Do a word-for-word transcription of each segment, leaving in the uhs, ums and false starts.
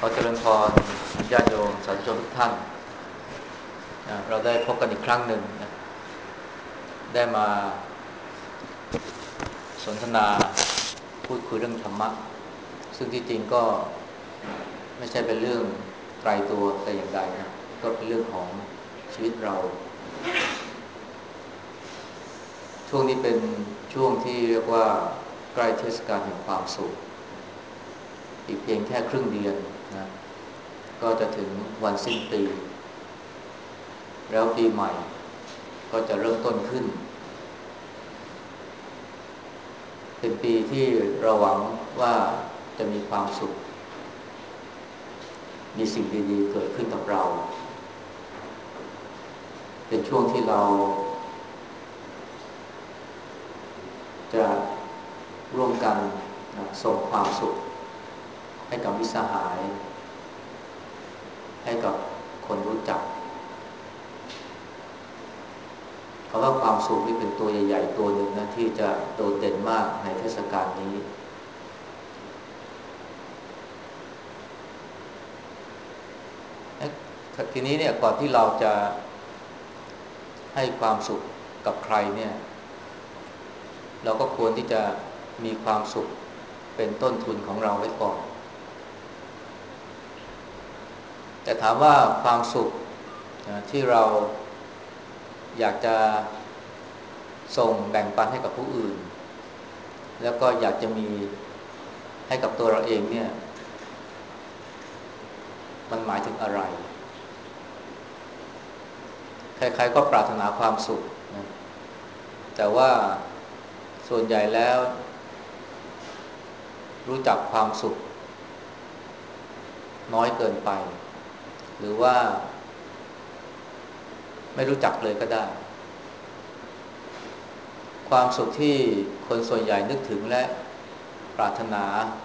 อเจริญพรญาติโยมสาธุชนทุกท่านนะเราได้พบกันอีกครั้งหนึ่งนะได้มาสนทนาพูดคุยเรื่องธรรมะซึ่งที่จริงก็ไม่ใช่เป็นเรื่องไกลตัวแต่อย่างใดนะก็เป็นเรื่องของชีวิตเราช่วงนี้เป็นช่วงที่เรียกว่าใกล้เทศกาลแห่งความสุขอีกเพียงแค่ครึ่งเดือนนะก็จะถึงวันสิ้นปีแล้วปีใหม่ก็จะเริ่มต้นขึ้นเป็นปีที่เราหวังว่าจะมีความสุขมีสิ่งดีๆเกิดขึ้นกับเราเป็นช่วงที่เราจะร่วมกันส่งความสุขให้กับมิตรสหายให้กับคนรู้จักเพราะว่าความสุขนี่เป็นตัวใหญ่ๆตัวหนึ่งนะที่จะโดดเด่นมากในเทศกาลนี้ทีนี้เนี่ยก่อนที่เราจะให้ความสุขกับใครเนี่ยเราก็ควรที่จะมีความสุขเป็นต้นทุนของเราไว้ก่อนแต่ถามว่าความสุขที่เราอยากจะส่งแบ่งปันให้กับผู้อื่นแล้วก็อยากจะมีให้กับตัวเราเองเนี่ยมันหมายถึงอะไรใครๆก็ปรารถนาความสุขนะแต่ว่าส่วนใหญ่แล้วรู้จักความสุขน้อยเกินไปหรือว่าไม่รู้จักเลยก็ได้ความสุขที่คนส่วนใหญ่นึกถึงและปรารถนา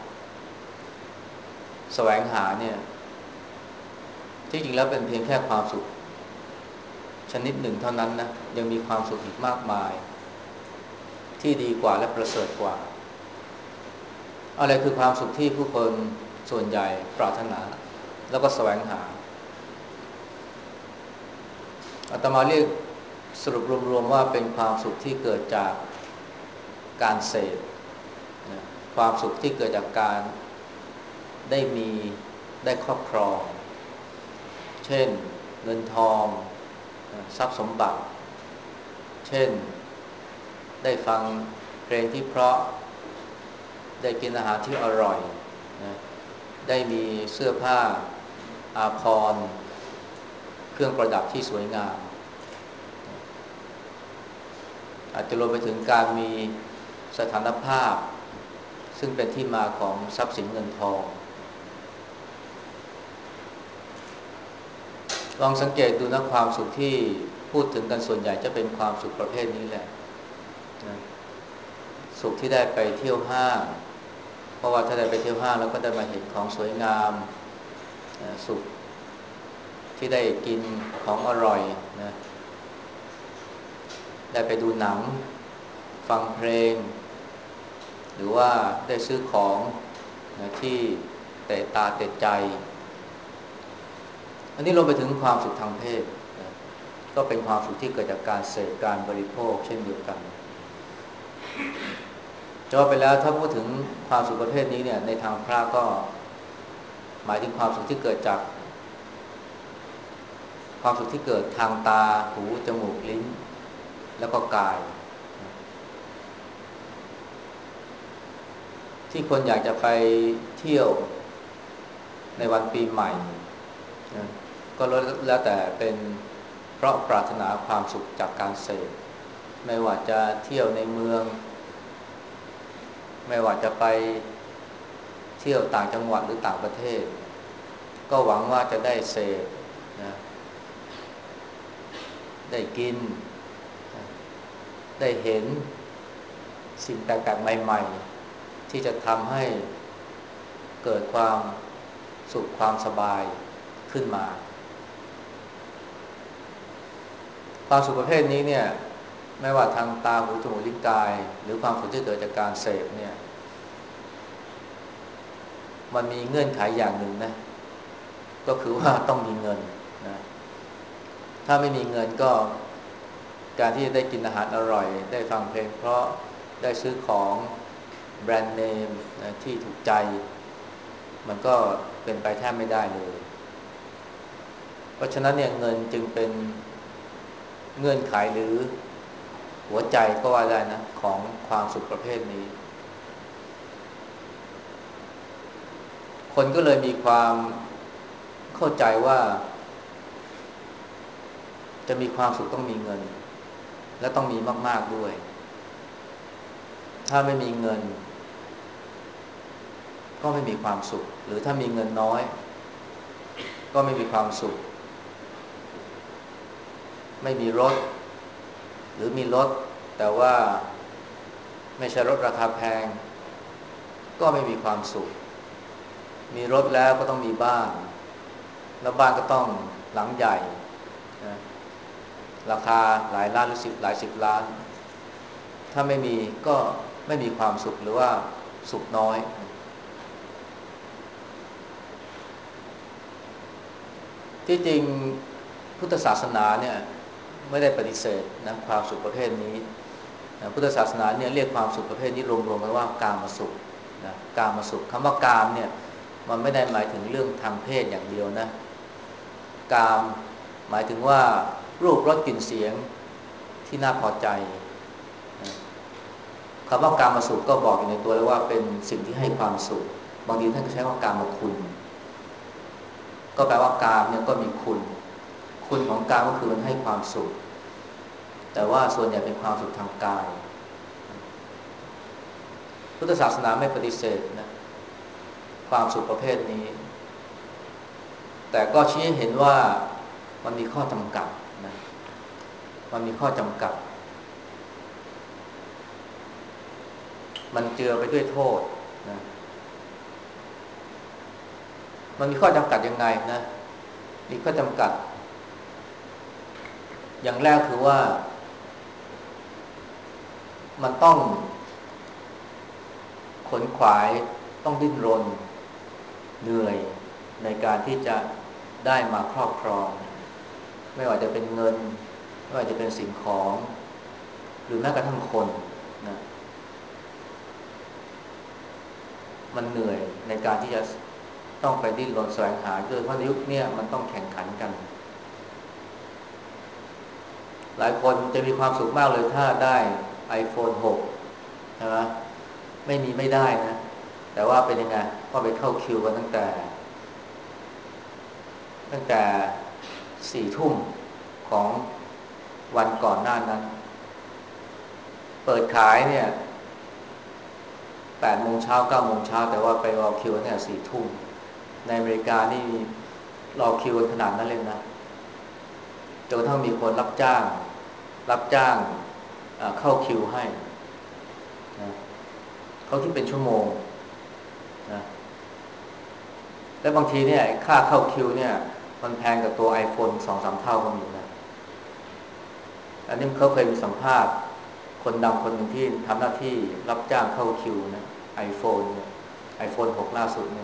แสวงหาเนี่ยที่จริงแล้วเป็นเพียงแค่ความสุขชนิดหนึ่งเท่านั้นนะยังมีความสุขอีกมากมายที่ดีกว่าและประเสริฐกว่าอะไรคือความสุขที่ผู้คนส่วนใหญ่ปรารถนาแล้วก็แสวงหาอาตมาเรียกสรุปรวมๆว่าเป็นความสุขที่เกิดจากการเสพนะความสุขที่เกิดจากการได้มีได้ครอบครองเช่นเงินทองทรัพย์สมบัติเช่นได้ฟังเพลงที่เพราะได้กินอาหารที่อร่อยนะได้มีเสื้อผ้าอาภรณ์เครื่องประดับที่สวยงามอาจจะรวมไปถึงการมีสถานภาพซึ่งเป็นที่มาของทรัพย์สินเงินทองลองสังเกตดูนะความสุขที่พูดถึงกันส่วนใหญ่จะเป็นความสุขประเภทนี้แหละนะสุขที่ได้ไปเที่ยวห้างเพราะว่าถ้าได้ไปเที่ยวห้างแล้วก็ได้มาเห็นของสวยงามนะสุขที่ได้กินของอร่อยนะได้ไปดูหนังฟังเพลงหรือว่าได้ซื้อของนะที่เตะตาเตะใจอันนี้รวมไปถึงความสุขทางเพศนะก็เป็นความสุขที่เกิดจากการเสพการบริโภคเช่นเดียวกันจะว่าไปแล้วถ้าพูดถึงความสุขประเภทนี้เนี่ยในทางพระก็หมายถึงความสุขที่เกิดจากความสุขที่เกิดทางตาหูจมูกลิ้นแล้วก็กายที่คนอยากจะไปเที่ยวในวันปีใหม่นะก็แล้วแต่เป็นเพราะปรารถนาความสุขจากการเสพไม่ว่าจะเที่ยวในเมืองไม่ว่าจะไปเที่ยวต่างจังหวัดหรือต่างประเทศก็หวังว่าจะได้เสพนะได้กินได้เห็นสิ่งแปลกๆใหม่ๆที่จะทำให้เกิดความสุขความสบายขึ้นมาความสุขประเภทนี้เนี่ยไม่ว่าทางตาหูจมูกลิ้นกายหรือความสุขที่เกิดจากการเสพเนี่ยมันมีเงื่อนไขอย่างหนึ่งนะก็คือว่าต้องมีเงินนะถ้าไม่มีเงินก็การที่จะได้กินอาหารอร่อยได้ฟังเพลงเพราะได้ซื้อของแบรนด์เนมนะที่ถูกใจมันก็เป็นไปแทบไม่ได้เลยเพราะฉะนั้นเนี่ยเงินจึงเป็นเงื่อนไขหรือหัวใจก็ว่าได้นะของความสุขประเภทนี้คนก็เลยมีความเข้าใจว่าจะมีความสุขต้องมีเงินและต้องมีมากๆด้วยถ้าไม่มีเงินก็ไม่มีความสุขหรือถ้ามีเงินน้อยก็ไม่มีความสุขไม่มีรถหรือมีรถแต่ว่าไม่ใช่รถราคาแพงก็ไม่มีความสุขมีรถแล้วก็ต้องมีบ้านแล้วบ้านก็ต้องหลังใหญ่นะราคาหลายล้านหรือสิบหลายสิบล้านถ้าไม่มีก็ไม่มีความสุขหรือว่าสุขน้อยที่จริงพุทธศาสนาเนี่ยไม่ได้ปฏิเสธนะความสุขประเภทนี้นะพุทธศาสนาเนี่ยเรียกความสุขประเภทนี้รวมๆกันว่ากามสุขนะกามสุขคำว่ากามเนี่ยมันไม่ได้หมายถึงเรื่องทางเพศอย่างเดียวนะกามหมายถึงว่ารูปรสกลิ่นเสียงที่น่าพอใจนะคำว่ากามสุขก็บอกอยู่ในตัวแล้วว่าเป็นสิ่งที่ให้ความสุขบางทีท่านก็ใช้ว่ากามคุณก็แปลว่ากามเนี่ยก็มีคุณคุณของกามก็คือมันให้ความสุขแต่ว่าส่วนใหญ่เป็นความสุขทางกายพุทธศาสนาไม่ปฏิเสธนะความสุขประเภทนี้แต่ก็ชี้ให้เห็นว่ามันมีข้อจำกัดนะมันมีข้อจำกัดมันเจือไปด้วยโทษนะมันมีข้อจำกัดยังไงนะมีข้อจำกัดอย่างแรกคือว่ามันต้องขนขวายต้องดิ้นรนเหนื่อยในการที่จะได้มาครอบครองไม่ว่าจะเป็นเงินไม่ว่าจะเป็นสิ่งของหรือแม้กระทั่งคนนะมันเหนื่อยในการที่จะต้องไปดิ้นรนแสวงหาโดยเพราะในยุคนี้มันต้องแข่งขันกันหลายคนจะมีความสุขมากเลยถ้าได้ iPhone หกใช่ไหมไม่มีไม่ได้นะแต่ว่าเป็นยังไงก็ไปเข้าคิวกันตั้งแต่ตั้งแต่สี่ทุ่มของวันก่อนหน้านั้นเปิดขายเนี่ยแปดโมงเช้าเก้าโมงเช้าแต่ว่าไปรอคิวตั้งแต่สี่ทุ่มในอเมริกานี่รอคิวกันขนาดนั้นเลยนะจนกระทั่งมีคนรับจ้างรับจ้างเข้าคิวให้นะเขาคิดเป็นชั่วโมงนะและบางทีเนี่ยค่าเข้าคิวเนี่ยมันแพงกว่าตัว iPhone สองสามเท่าก็มีนะอันนี้เขาเคยมีสัมภาษณ์คนดังคนหนึ่งที่ทำหน้าที่รับจ้างเข้าคิวนะ iPhone เนี่ย iPhone หกล่าสุดเนี่ย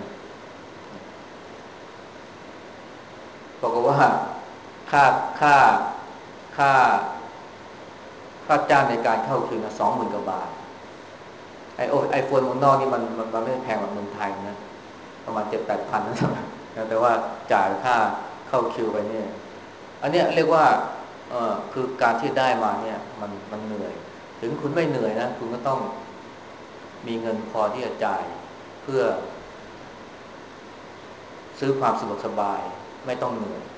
บอกว่าค่าค่าค่าค่าจ้างในการเข้าคิวนะสองหมื่นกว่าบาทไอโอไอโฟนเมืองนอกนี่มันมันมันไม่แพงแบบเมืองไทยนะประมาณเจ็ดแปดพันนะแต่ว่าจ่ายค่าเข้าคิวไปเนี่ยอันเนี้ยเรียกว่าเออคือการที่ได้มาเนี่ยมันมันเหนื่อยถึงคุณไม่เหนื่อยนะคุณก็ต้องมีเงินพอที่จะจ่ายเพื่อซื้อความสะดวกสบายไม่ต้องเหนื่อย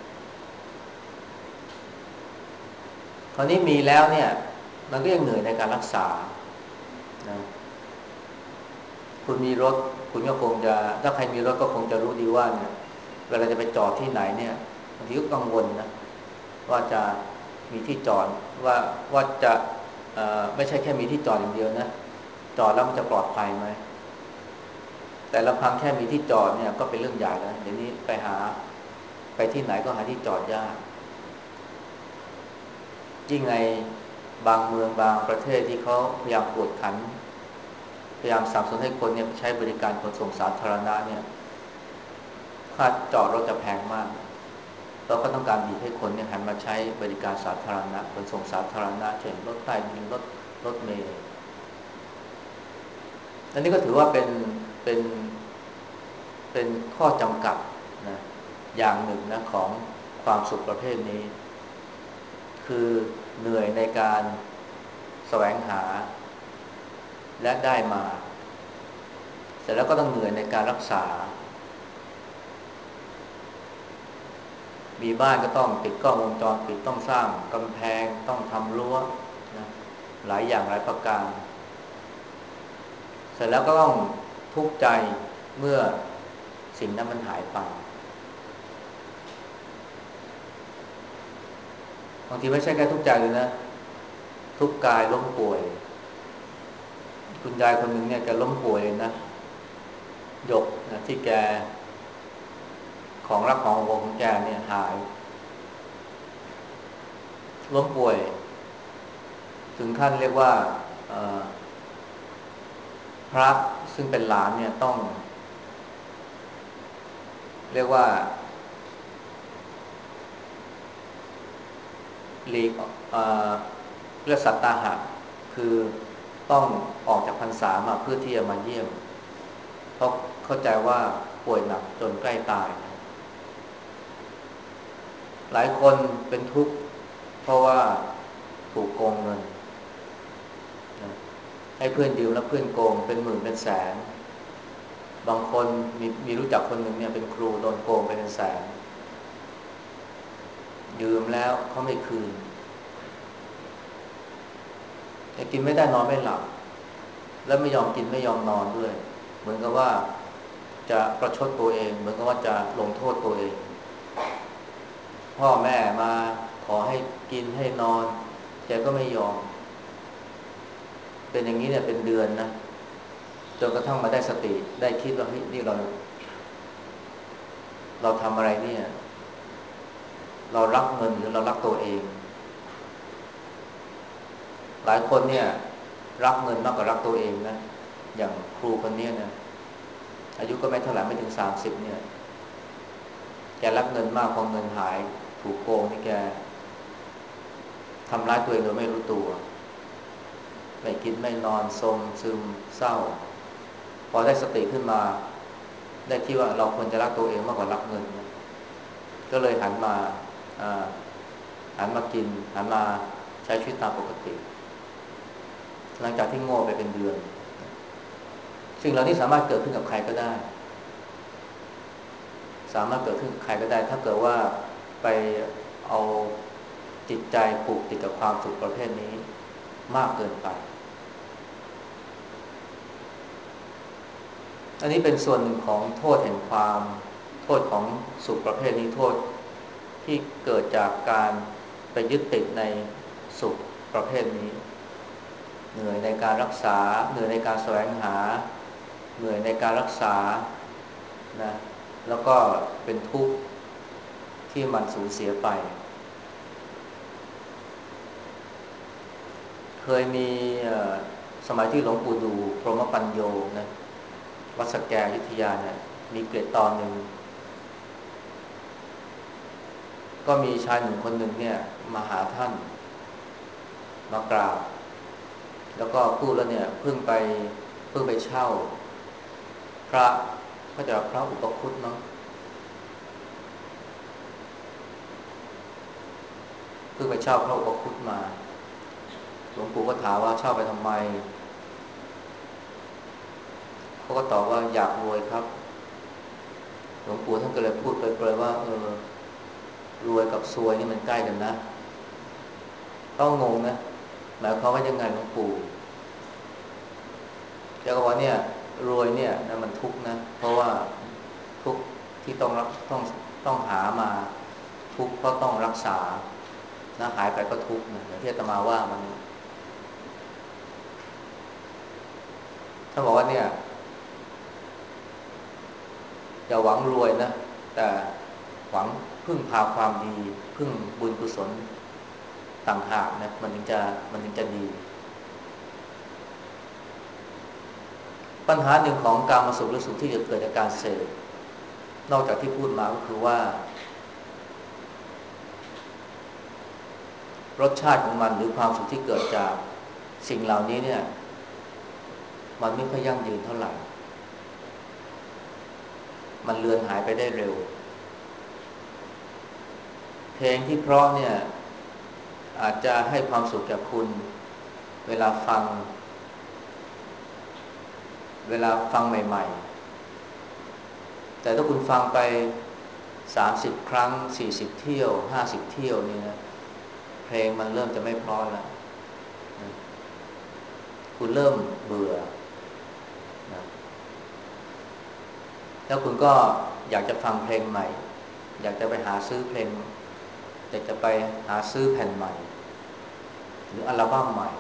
คราวนี้มีแล้วเนี่ยมันก็ยังเหนื่อยในการรักษานะคุณมีรถคุณก็คงจะถ้าใครมีรถก็คงจะรู้ดีว่าเนี่ยเวลาจะไปจอดที่ไหนเนี่ยบางทีก็กังวลนะว่าจะมีที่จอดว่าว่าจะไม่ใช่แค่มีที่จอดอย่างเดียวนะจอดแล้วมันจะปลอดภัยไหมแต่ลำพังแค่มีที่จอดเนี่ยก็เป็นเรื่องใหญ่แล้วเดี๋ยวนี้ไปหาไปที่ไหนก็หาที่จอดยากยิ่งในบางเมืองบางประเทศที่เขาพยายามกวดขันพยายามสนับสนุนให้คนเนี่ยใช้บริการขนส่งสาธารณะเนี่ยเขค่าจอดรถจะแพงมากเราก็ต้องการบีบให้คนเนี่ยหันมาใช้บริการสาธารณะขนส่งสาธารณะเช่นรถใต้ดินรถรถเมล์อันนี้ก็ถือว่าเป็นเป็นเป็นข้อจำกัดนะอย่างหนึ่งนะของความสุขประเภทนี้คือเหนื่อยในการแสวงหาและได้มาเสร็จแล้วก็ต้องเหนื่อยในการรักษามีบ้านก็ต้องติดกล้องวงจรปิดต้องสร้างกำแพงต้องทำรั้วนะหลายอย่างหลายประการเสร็จแล้วก็ต้องทุกข์ใจเมื่อสิ่งนั้นมันหายไปบางทีไม่ใช่แค่ทุกข์ใจเลยนะทุกข์กายล้มป่วยคุณยายคนหนึ่งเนี่ยแกล้มป่วยเลยนะหยกนะที่แกของรักของห่วงของแกเนี่ยหายล้มป่วยถึงขั้นเรียกว่าพระซึ่งเป็นหลานเนี่ยต้องเรียกว่าหลีกเรียกสัตตาหะคือต้องออกจากพรรษามาเพื่อที่จะมาเยี่ยมเพราะเข้าใจว่าป่วยหนักจนใกล้ตายหลายคนเป็นทุกข์เพราะว่าถูกโกงเงินให้เพื่อนยืมแล้วเพื่อนโกงเป็นหมื่นเป็นแสนบางคนมีมีรู้จักคนหนึ่งเนี่ยเป็นครูโดนโกงไปเป็นแสนยืมแล้วเขาไม่คืนแต่กินไม่ได้นอนไม่หลับแล้วไม่ยอมกินไม่ยอมนอนด้วยเหมือนกับว่าจะประชดตัวเองเหมือนกับว่าจะลงโทษตัวเองพ่อแม่มาขอให้กินให้นอนแกก็ไม่ยอมเป็นอย่างนี้เนี่ยเป็นเดือนนะจนกระทั่งมาได้สติได้คิดว่าเฮ้ยนี่เราเราทำอะไรเนี่ยเรารักเงินหรือเรารักตัวเองหลายคนเนี่ยรักเงินมากกว่ารักตัวเองนะอย่างครูคนนี้นะอายุก็ไม่เท่าไหร่ไม่ถึงสามสิบเนี่ยแกรักเงินมากพอเงินหายถูกโกงนี่แกทำร้ายตัวเองโดยไม่รู้ตัวไม่กินไม่นอนทรงซึมเศร้าพอได้สติขึ้นมาได้ที่ว่าเราควรจะรักตัวเองมากกว่ารักเงินก็เลยหันมาหันมากินหันมาใช้ชีวิตตามปกติหลังจากที่โง่ไปเป็นเดือนสิ่งเหล่านี้สามารถเกิดขึ้นกับใครก็ได้สามารถเกิดขึ้นกับใครก็ได้ถ้าเกิดว่าไปเอาจิตใจผูกติดกับความสุขประเภทนี้มากเกินไปอันนี้เป็นส่วนหนึ่งของโทษแห่งความโทษของสุขประเภทนี้โทษที่เกิดจากการไปยึดติดในสุขประเภทนี้เหนื่อยในการรักษาเหนื่อยในการแสวงหาเหนื่อยในการรักษานะแล้วก็เป็นทุกข์ที่มันสูญเสียไปเคยมีสมัยที่หลวงปู่ดูพรหมปัญโยนะวัดสแกอยุธยาเนี่ยมีเกร็ดตอนหนึ่งก็มีชายหนุ่มคนหนึ่งเนี่ยมาหาท่านมากราบแล้วก็พูดแล้วเนี่ยเพิ่งไปเพิ่งไปเช่าพระก็จะพระอุปคุตเนาะเพิ่งไปเช่าพระอุปคุตมาหลวงปู่ก็ถามว่าเช่าไปทำไมเขาก็ตอบว่าอยากรวยครับหลวงปู่ท่านก็เลยพูดเปรยๆว่าเออรวยกับซวยนี่มันใกล้กันนะต้องงงนะหมายความว่ายังไงหลวงปู่แกก็บอกเนี่ยรวยเนี่ยนะมันทุกข์นะเพราะว่าทุกข์ที่ต้องรับต้องต้องหามาทุกข์เพราะต้องรักษานะหายไปก็ทุกข์นะอย่างที่อาตมาว่ามันถ้าบอกว่าเนี่ยอย่าหวังรวยนะแต่หวังพึ่งพาความดีพึ่งบุญกุศลต่างหากนะมันถึงจะมันถึงจะดีปัญหาหนึ่งของการมาสุขหรือสุขที่จะเกิดจากการเสพนอกจากที่พูดมาก็คือว่า รสชาติของมันหรือความสุขที่เกิดจากสิ่งเหล่านี้เนี่ยมันไม่ค่อยยั่งยืนเท่าไหร่มันเลือนหายไปได้เร็วเพลงที่เพราะเนี่ยอาจจะให้ความสุขแก่คุณเวลาฟังเวลาฟังใหม่ๆแต่ถ้าคุณฟังไปสามสิบครั้งสี่สิบเที่ยวห้าสิบเที่ยวนี่นะเพลงมันเริ่มจะไม่เพราะแล้วคุณเริ่มเบื่อนะแล้วคุณก็อยากจะฟังเพลงใหม่อยากจะไปหาซื้อเพลงอยากจะไปหาซื้อแผ่นใหม่หรืออัลบั้มใหม่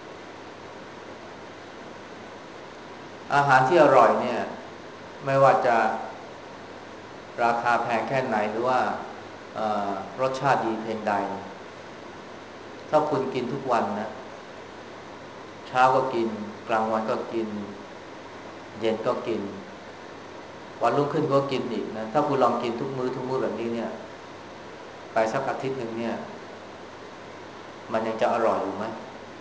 อาหารที่อร่อยเนี่ยไม่ว่าจะราคาแพงแค่ไหนหรือว่ารสชาติดีเพียงใดถ้าคุณกินทุกวันนะเช้าก็กินกลางวันก็กินเย็นก็กินวันรุ่งขึ้นก็กินอีกนะถ้าคุณลองกินทุกมื้อทุกมื้อแบบนี้เนี่ยไปสักอาทิตย์หนึ่งเนี่ยมันยังจะอร่อยอยู่ไหม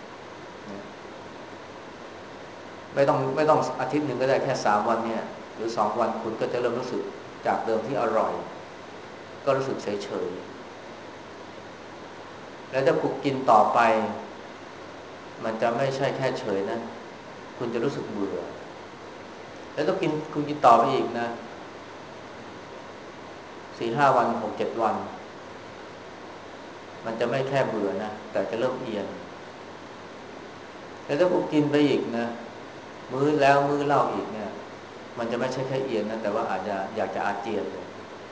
ไม่ต้องไม่ต้องอาทิตย์หนึ่งก็ได้แค่สามวันเนี่ยหรือสองวันคุณก็จะเริ่มรู้สึกจากเดิมที่อร่อยก็รู้สึกเฉยเฉยแล้วถ้าคุณกินต่อไปมันจะไม่ใช่แค่เฉยนะคุณจะรู้สึกเบื่อแล้วถ้ากินคุณกินต่อไปอีกนะสี่ห้าวันหกเจ็ดวันมันจะไม่แค่เบื่อนะแต่จะเริ่มเอียนแล้วถ้าคุณกินไปอีกนะมื้อแล้วมื้อเล่าอีกเนี่ยมันจะไม่ใช่แค่เอียนนะแต่ว่าอาจจะอยากจะอาเจียนเลย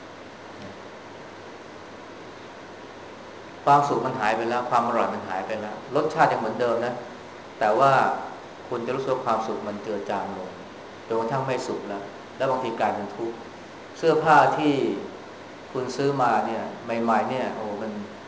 ความสุขมันหายไปแล้วความอร่อยมันหายไปแล้วรสชาติยังเหมือนเดิมนะแต่ว่าคุณจะรู้สึกความสุขมันเจือจางลงจนกระทั่งไม่สุขแล้วแล้วบางทีกลายเป็นทุกข์เสื้อผ้าที่คุณซื้อมาเนี่ยใหม่ๆเนี่ยโอ้มัน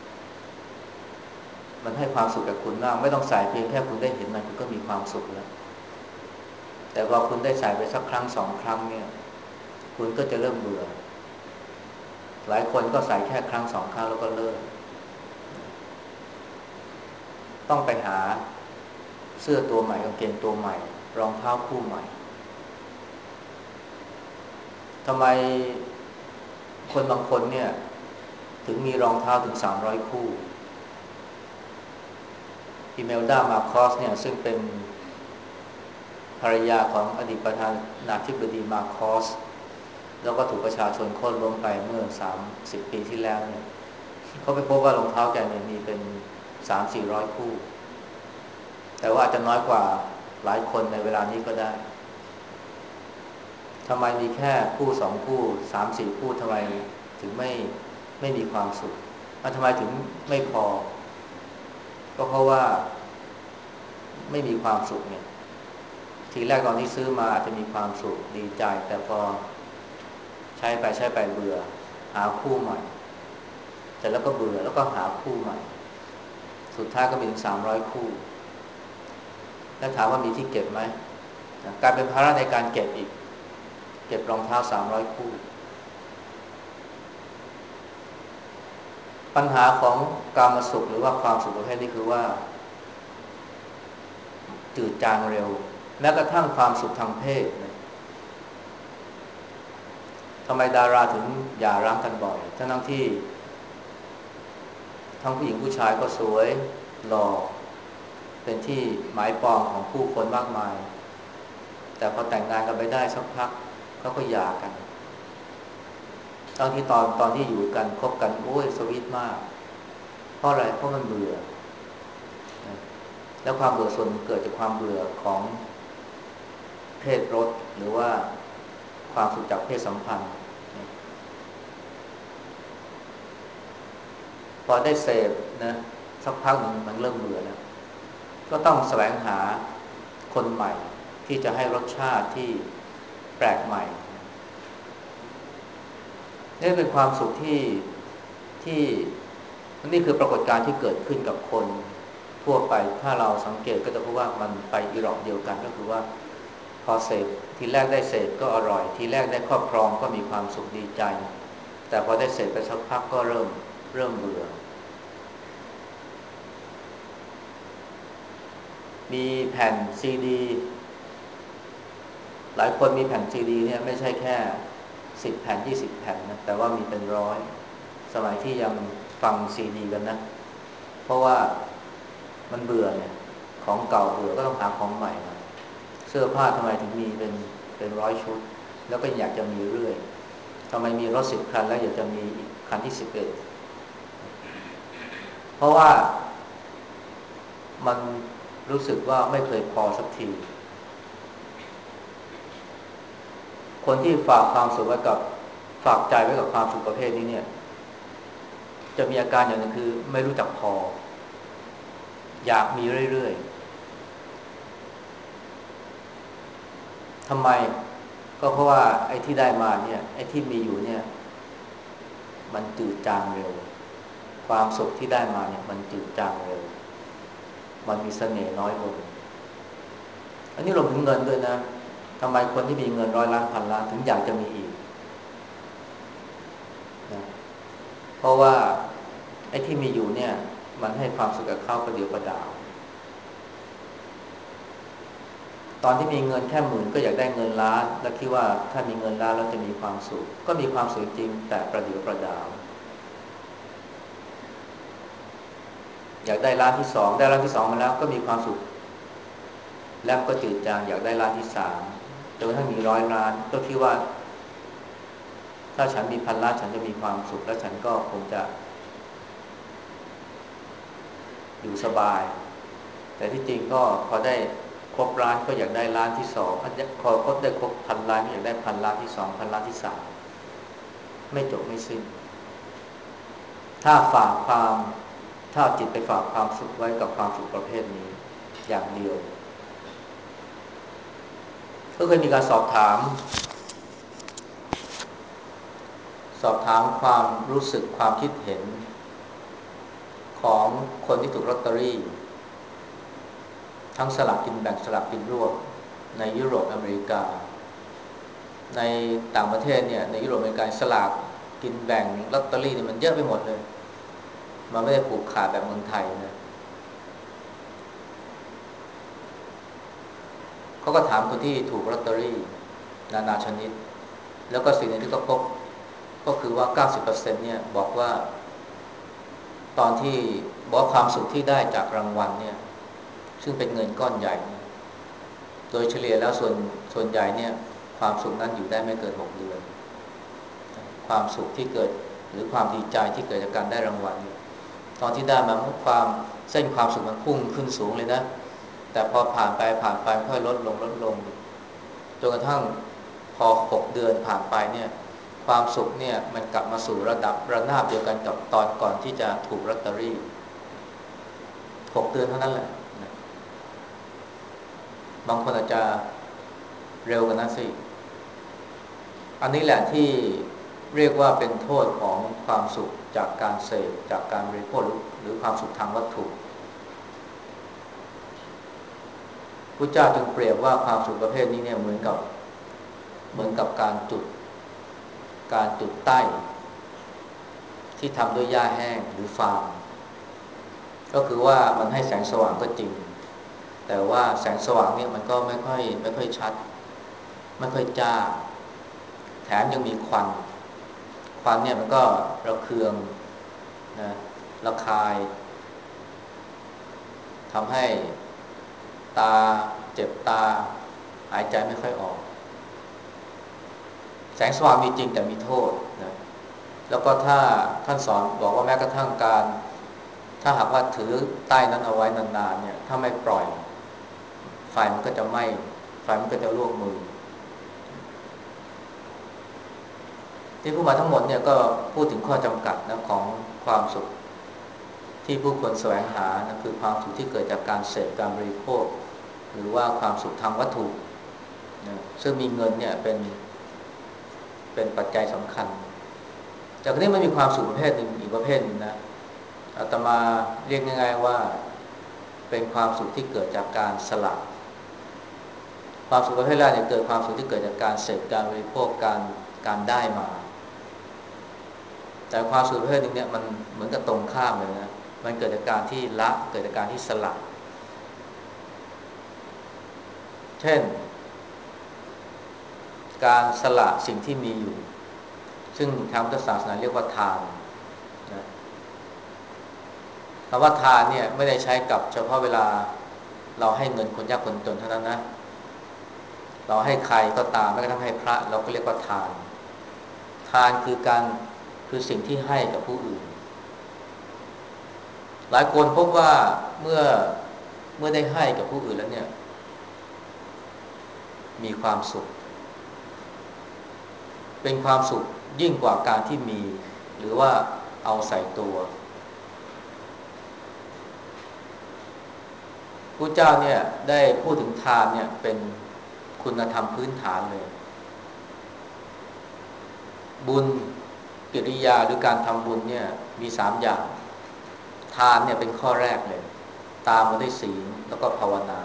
มันให้ความสุขกับคุณมากไม่ต้องใส่เพียงแค่คุณได้เห็นมันคุณก็มีความสุขแล้วแต่พอคุณได้ใส่ไปสักครั้งสองครั้งเนี่ยคุณก็จะเริ่มเบื่อหลายคนก็ใส่แค่ครั้งสองครั้งแล้วก็เลิกต้องไปหาเสื้อตัวใหม่กางเกงตัวใหม่รองเท้าคู่ใหม่ทำไมคนบางคนเนี่ยถึงมีรองเท้าถึงสามร้อยคู่อิเมลดามาคอสเนี่ยซึ่งเป็นภรรยาของอดีตประธานาธิบดีมาคอสแล้วก็ถูกประชาชนโค่นล้มไปเมื่อสามสิบปีที่แล้วเนี่ยเขาไปพบว่ารองเท้าแกเนี่ยมีเป็นสามสี่ร้อยคู่แต่ว่าอาจจะน้อยกว่าหลายคนในเวลานี้ก็ได้ทำไมมีแค่คู่สองคู่สามสี่คู่ทำไมถึงไม่ไม่มีความสุขทำไมถึงไม่พอก็เพราะว่าไม่มีความสุขเนี่ยทีแรกตอนที่ซื้อมาอาจจะมีความสุขดีใจแต่พอใช้ไปใช้ไปเบื่อหาคู่ใหม่เสร็จแล้วก็เบื่อแล้วก็หาคู่ใหม่สุดท้ายก็มีถึงสามร้อยคู่แล้วถามว่ามีที่เก็บไหมกลายเป็นภาระในการเก็บอีกเก็บรองเท้าสามร้อยคู่ปัญหาของกามสุขหรือว่าความสุขประเภทนี้คือว่าจืดจางเร็วแม้กระทั่งความสุขทางเพศทำไมดาราถึงหย่าร้างกันบ่อยทั้งที่ทั้งผู้หญิงผู้ชายก็สวยหล่อเป็นที่หมายปองของผู้คนมากมายแต่พอแต่งงานกันไปได้สักพักเขาก็หย่ากันทั้งที่ตอนตอนที่อยู่กันคบกันโอ้ยสวีทมากเพราะอะไรเพราะมันเบื่อแล้วความเบื่อส่วนเกิดจากความเบื่อของเพศรสหรือว่าความสุขจากเพศสัมพันธ์พอได้เสพนะสักพักหนึ่งมันเริ่มเบื่อแล้วก็ต้องแสวงหาคนใหม่ที่จะให้รสชาติที่แปลกใหม่นี่เป็นความสุขที่ที่นี่คือปรากฏการณ์ที่เกิดขึ้นกับคนทั่วไปถ้าเราสังเกตก็จะพบว่ามันไปอีหลอกเดียวกันก็คือว่าพอเสพทีแรกได้เสพก็อร่อยทีแรกได้ครอบครองก็มีความสุขดีใจแต่พอได้เสพไปสักพักก็เริ่มเริ่มเบื่อมีแผ่นซีดีหลายคนมีแผ่นซีดีเนี่ยไม่ใช่แค่สิบแผ่นยี่สิบแผ่นนะแต่ว่ามีเป็นร้อยสมัยที่ยังฟังซีดีกันนะเพราะว่ามันเบื่อเนี่ยของเก่าเบื่อก็ต้องหาของใหม่มาเสื้อผ้าทำไมถึงมีเป็นเป็นร้อยชุดแล้วก็อยากจะมีเรื่อยทำไมมีรถสิบคันแล้วอยากจะมีอีกคันที่สิบเอ็ดเพราะว่ามันรู้สึกว่าไม่เคยพอสักทีคนที่ฝากความสุขไว้กับฝากใจไว้กับความสุขประเภทนี้เนี่ยจะมีอาการอย่างหนึงคือไม่รู้จักพออยากมีเรื่อยๆทำไมก็เพราะว่าไอ้ที่ได้มาเนี่ยไอ้ที่มีอยู่เนี่ยมันจืดจางเร็วความสุขที่ได้มาเนี่ยมันจืดจางเร็วมันมีเสน่ห์น้อยลงอันนี้รวมถึงเงินด้วยนะทำไมคนที่มีเงินร้อยล้านพันล้านถึงอยากจะมีอีกนะเพราะว่าไอ้ที่มีอยู่เนี่ยมันให้ความสุขกับเขาประเดียวประดาวตอนที่มีเงินแค่หมื่นก็อยากได้เงินล้านแล้วคิดว่าถ้ามีเงินล้านแล้วจะมีความสุขก็มีความสุขจริงแต่ประเดียวประดาวอยากได้ล้านที่สองได้ล้านที่สองมาแล้วก็มีความสุขแล้วก็จืดจางอยากได้ล้านที่สามจนกระทั่งมีร้อยล้านก็คิดว่าถ้าฉันมีพันล้านฉันจะมีความสุขและฉันก็คงจะอยู่สบายแต่ที่จริงก็พอได้ครบล้านก็อยากได้ล้านที่สองพอครบได้ครบพันล้านก็อยากได้พันล้านที่สองพันล้านที่สามไม่จบไม่สิ้นถ้าฝากความถ้าจิตไปฝากความสุขไว้กับความสุขประเภทนี้อย่างเดียวก็เคยมีการสอบถามสอบถามความรู้สึกความคิดเห็นของคนที่ถูกลอตเตอรี่ทั้งสลากกินแบ่งสลากกินรวบในยุโรปอเมริกาในต่างประเทศเนี่ยในยุโรปอเมริกาสลากกินแบ่งลอตเตอรี่เนี่ยมันเยอะไปหมดเลยมันไม่ได้ผูกขาดแบบเมืองไทยนะเขาก็ถามคนที่ถูกลอตเตอรี่นานาชนิดแล้วก็สิ่งที่เขาพบก็คือว่า เก้าสิบเปอร์เซ็นต์ เนี่ยบอกว่าตอนที่บอกความสุขที่ได้จากรางวัลเนี่ยซึ่งเป็นเงินก้อนใหญ่โดยเฉลี่ยแล้วส่วนส่วนใหญ่เนี่ยความสุขนั้นอยู่ได้ไม่เกินหกเดือนความสุขที่เกิดหรือความดีใจที่เกิดจากการได้รางวัลตอนที่ได้มาความเส้นความสุขมันพุ่งขึ้นสูงเลยนะแต่พอผ่านไปผ่านไปค่อยลดลงลดลงจนกระทั่งพอหกเดือนผ่านไปเนี่ยความสุขเนี่ยมันกลับมาสู่ระดับระนาบเดียวกันกับตอนก่อนที่จะถูกลอตเตอรี่หกเดือนเท่านั้นแหละบางคนอาจจะเร็วกว่านั้นสิอันนี้แหละที่เรียกว่าเป็นโทษของความสุขจากการเสพจากการบริโภคหรือความสุขทางวัตถุพระเจ้าจึงเปรียบว่าความสุขประเภทนี้เนี่ยเหมือนกับเหมือนกับการจุดการจุดใต้ที่ทำด้วยหญ้าแห้งหรือฟางก็คือว่ามันให้แสงสว่างก็จริงแต่ว่าแสงสว่างเนี่ยมันก็ไม่ค่อยไม่ค่อยชัดไม่ค่อยจ้าแถมยังมีควันควันเนี่ยมันก็ระเคืองนะระคายทำให้ตาเจ็บตาหายใจไม่ค่อยออกแสงสว่างมีจริงแต่มีโทษนะแล้วก็ถ้าท่านสอนบอกว่าแม้กระทั่งการถ้าหากว่าถือใต้นั้นเอาไว้นานๆเนี่ยถ้าไม่ปล่อยไฟมันก็จะไหม้ไฟมันก็จะลวกมือที่พูดมาทั้งหมดเนี่ยก็พูดถึงข้อจำกัดนะของความสุขที่ผู้คนแสวงหานะคือความสุขที่เกิดจากการเสพการบริโภคหรือว่าความสุขทางวัตถุนะซึ่งมีเงินเนี่ยเป็นเป็นปัจจัยสำคัญจากนี้มันมีความสุขประเภทหนึ่งอีกประเภทหนึ่งนะอาตมาเรียกง่ายๆว่าเป็นความสุขที่เกิดจากการสละความสุขประเภทแรกเนี่ยเกิดความสุขที่เกิดจากการเสพการบริโภคการการได้มาแต่ความสุขประเภทหนึงเนี่ยมันเหมือนกับตรงข้ามเลยนะมันเกิดจากการที่ละเกิดจากการที่สละเช่นการสละสิ่งที่มีอยู่ซึ่งทางพุทธศาสนาเรียกว่าทานนะคำว่าทานเนี่ยไม่ได้ใช้กับเฉพาะเวลาเราให้เงินคนยากคนจนเท่านั้นนะเราให้ใครก็ตามแม้กระทั่งให้พระเราก็เรียกว่าทานทานคือการคือสิ่งที่ให้กับผู้อื่นหลายคนพบว่าเมื่อเมื่อได้ให้กับผู้อื่นแล้วเนี่ยมีความสุขเป็นความสุขยิ่งกว่าการที่มีหรือว่าเอาใส่ตัวพระเจ้าเนี่ยได้พูดถึงทานเนี่ยเป็นคุณธรรมพื้นฐานเลยบุญกิริยาหรือการทำบุญเนี่ยมีสามอย่างทานเนี่ยเป็นข้อแรกเลยตามมาด้วยศีลแล้วก็ภาวนา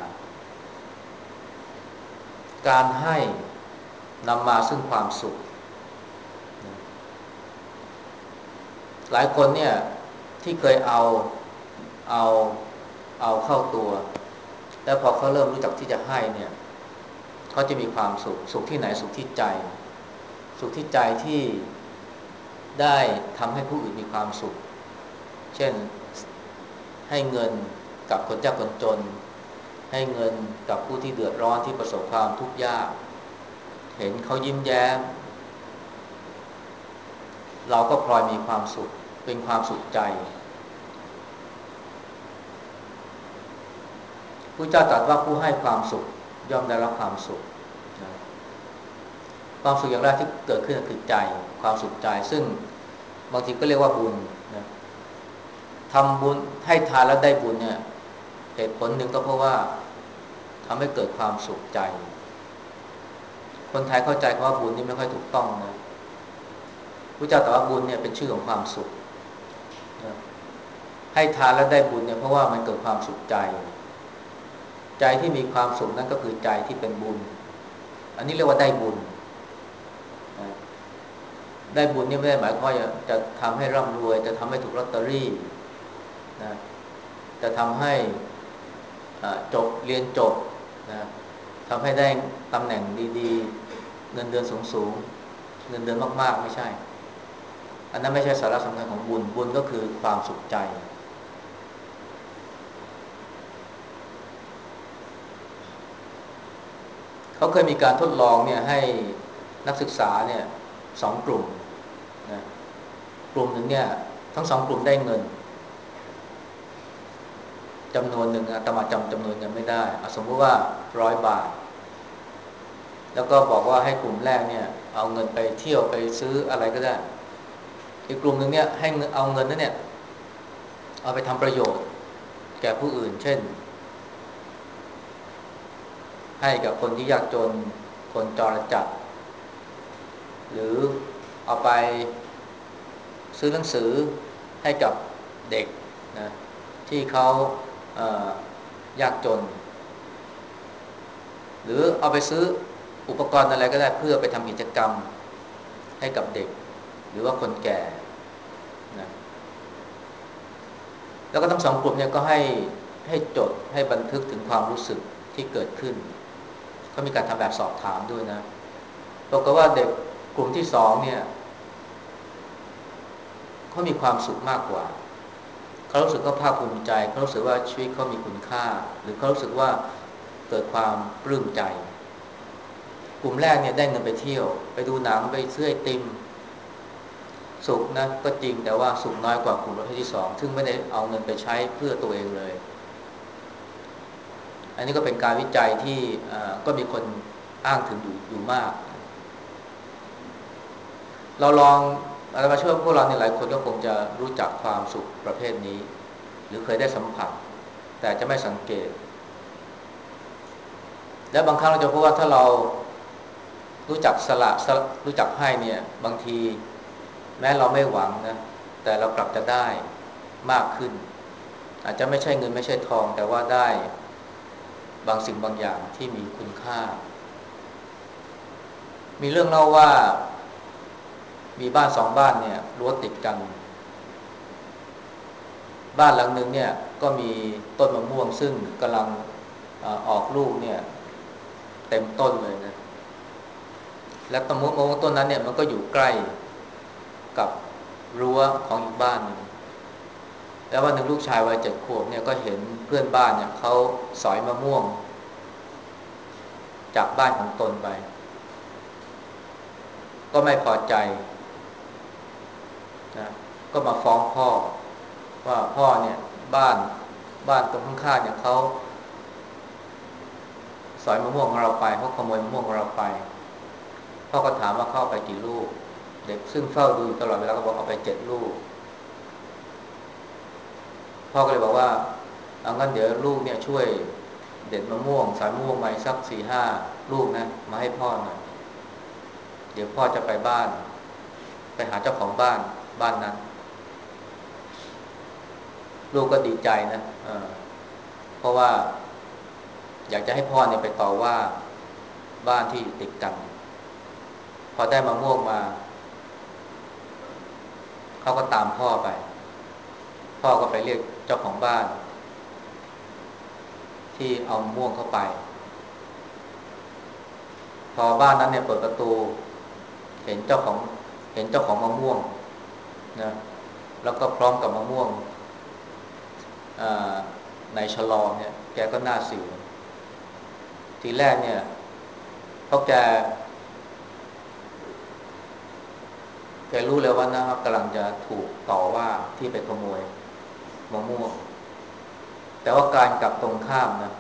การให้นำมาซึ่งความสุขหลายคนเนี่ยที่เคยเอาเอาเอาเข้าตัวแล้วพอเขาเริ่มรู้จักที่จะให้เนี่ยเขาจะมีความสุขสุขที่ไหนสุขที่ใจสุขที่ใจที่ได้ทำให้ผู้อื่นมีความสุขเช่นให้เงินกับคนยากคนจนให้เงินกับผู้ที่เดือดร้อนที่ประสบความทุกข์ยากเห็นเขายิ้มแย้มเราก็พลอยมีความสุขเป็นความสุขใจพระเจ้าตรัสว่าผู้ให้ความสุขย่อมได้รับความสุขนะความสุขอย่างแรกที่เกิดขึ้นคือใจความสุขใจซึ่งบางทีก็เรียกว่าบุญนะทำบุญให้ทานแล้วได้บุญเนี่ยเหตุผลหนึ่งก็เพราะว่าทำให้เกิดความสุขใจคนไทยเข้าใจคำว่าบุญนี่ไม่ค่อยถูกต้องนะพระเจ้าตรัสว่าบุญเนี่ยเป็นชื่อของความสุขนะให้ทานแล้วได้บุญเนี่ยเพราะว่ามันเกิดความสุขใจใจที่มีความสุขนั่นก็คือใจที่เป็นบุญอันนี้เรียกว่าได้บุญได้บุญนี่ไม่ได้หมายความว่าจะทำให้ร่ำรวยจะทำให้ถูกลอตเตอรี่นะจะทำให้จบเรียนจบนะทำให้ได้ตำแหน่งดีๆเงินเดือนสูงๆเงินเดือนมากๆไม่ใช่อันนั้นไม่ใช่สาระสำคัญของบุญบุญก็คือความสุขใจเขาเคยมีการทดลองเนี่ยให้นักศึกษาเนี่ยสองกลุ่มนะกลุ่มหนึ่งเนี่ยทั้งสองกลุ่มได้เงินจำนวนหนึ่งอาตมาจำจำนวนเงินไม่ได้สมมติว่าร้อยบาทแล้วก็บอกว่าให้กลุ่มแรกเนี่ยเอาเงินไปเที่ยวไปซื้ออะไรก็ได้อีกกลุ่มหนึ่งเนี่ยให้เอาเงินนั้นเนี่ยเอาไปทำประโยชน์แก่ผู้อื่นเช่นให้กับคนที่ยากจนคนจรจัดหรือเอาไปซื้อหนังสือให้กับเด็กนะที่เขาเอ่อยากจนหรือเอาไปซื้ออุปกรณ์อะไรก็ได้เพื่อไปทำกิจกรรมให้กับเด็กหรือว่าคนแก่นะแล้วก็ทั้งสองกลุ่มเนี่ยก็ให้ให้จดให้บันทึกถึงความรู้สึกที่เกิดขึ้นก็มีการทำแบบสอบถามด้วยนะปรากฏว่าเด็กกลุ่มที่สองเนี่ยเขามีความสุขมากกว่าเขารู้สึกว่าภาคภูมิใจเขารู้สึกว่าชีวิตเขามีคุณค่าหรือเขารู้สึกว่าเกิดความปลื้มใจกลุ่มแรกเนี่ยได้เงินไปเที่ยวไปดูหนังไปซื้อไอติมสุขนะก็จริงแต่ว่าสุขน้อยกว่ากลุ่มประเภทที่สองซึ่งไม่ได้เอาเงินไปใช้เพื่อตัวเองเลยอันนี้ก็เป็นการวิจัยที่ก็มีคนอ้างถึงอยู่อยู่มากเราลองอะไรมาช่วยพวกเราเนี่ยหลายคนก็คงจะรู้จักความสุขประเภทนี้หรือเคยได้สัมผัสแต่จะไม่สังเกตและบางครั้งเราจะพบว่าถ้าเรารู้จักสละรู้จักให้เนี่ยบางทีแม้เราไม่หวังนะแต่เรากลับจะได้มากขึ้นอาจจะไม่ใช่เงินไม่ใช่ทองแต่ว่าได้บางสิ่งบางอย่างที่มีคุณค่ามีเรื่องเล่าว่ามีบ้านสองบ้านเนี่ยรั้วติดกันบ้านหลังหนึ่งเนี่ยก็มีต้นมะม่วงซึ่งกำลังออกลูกเนี่ยเต็มต้นเลยนะและต้นมะม่วงต้นนั้นเนี่ยมันก็อยู่ใกล้กับรั้วของอีกบ้านหนึ่งแล้ววันหนึ่งลูกชายวัยเจ็ดขวบเนี่ยก็เห็นเพื่อนบ้านเนี่ยเขาสอยมะม่วงจากบ้านของตนไปก็ไม่พอใจนะก็มาฟ้องพ่อว่าพ่อเนี่ยบ้านบ้านตรงข้างๆเนี่ยเขาสอยมะม่วงของเราไปเขาขโมยมะม่วงของเราไปพ่อก็ถามว่าเข้าไปกี่ลูกเด็กซึ่งเฝ้าดูอยู่ตลอดเวลาก็บอกเอาไปเจ็ดลูกพ่อก็เลยบอกว่าเอางั้นเดี๋ยวลูกเนี่ยช่วยเด็ดมะม่วงสอยมะม่วงใหม่สักสี่ห้าลูกนะมาให้พ่อหน่อยเดี๋ยวพ่อจะไปบ้านไปหาเจ้าของบ้านบ้านนั้นลูกก็ดีใจนะเออเพราะว่าอยากจะให้พ่อเนี่ยไปต่อว่าบ้านที่อยู่ติดกันพอได้มะม่วงมาเขาก็ตามพ่อไปพ่อก็ไปเรียกเจ้าของบ้านที่เอามะม่วงเข้าไปพอบ้านนั้นเนี่ยเปิดประตูเห็นเจ้าของเห็นเจ้าของมะม่วงนะแล้วก็พร้อมกับมะม่วงในฉลอมเนี่ยแกก็น่าสิวทีแรกเนี่ยเพราะแกแกรู้เลยว่านะกำลังจะถูกต่อว่าที่ไปขโมยมะม่วงแต่ว่าการกลับตรงข้ามนะ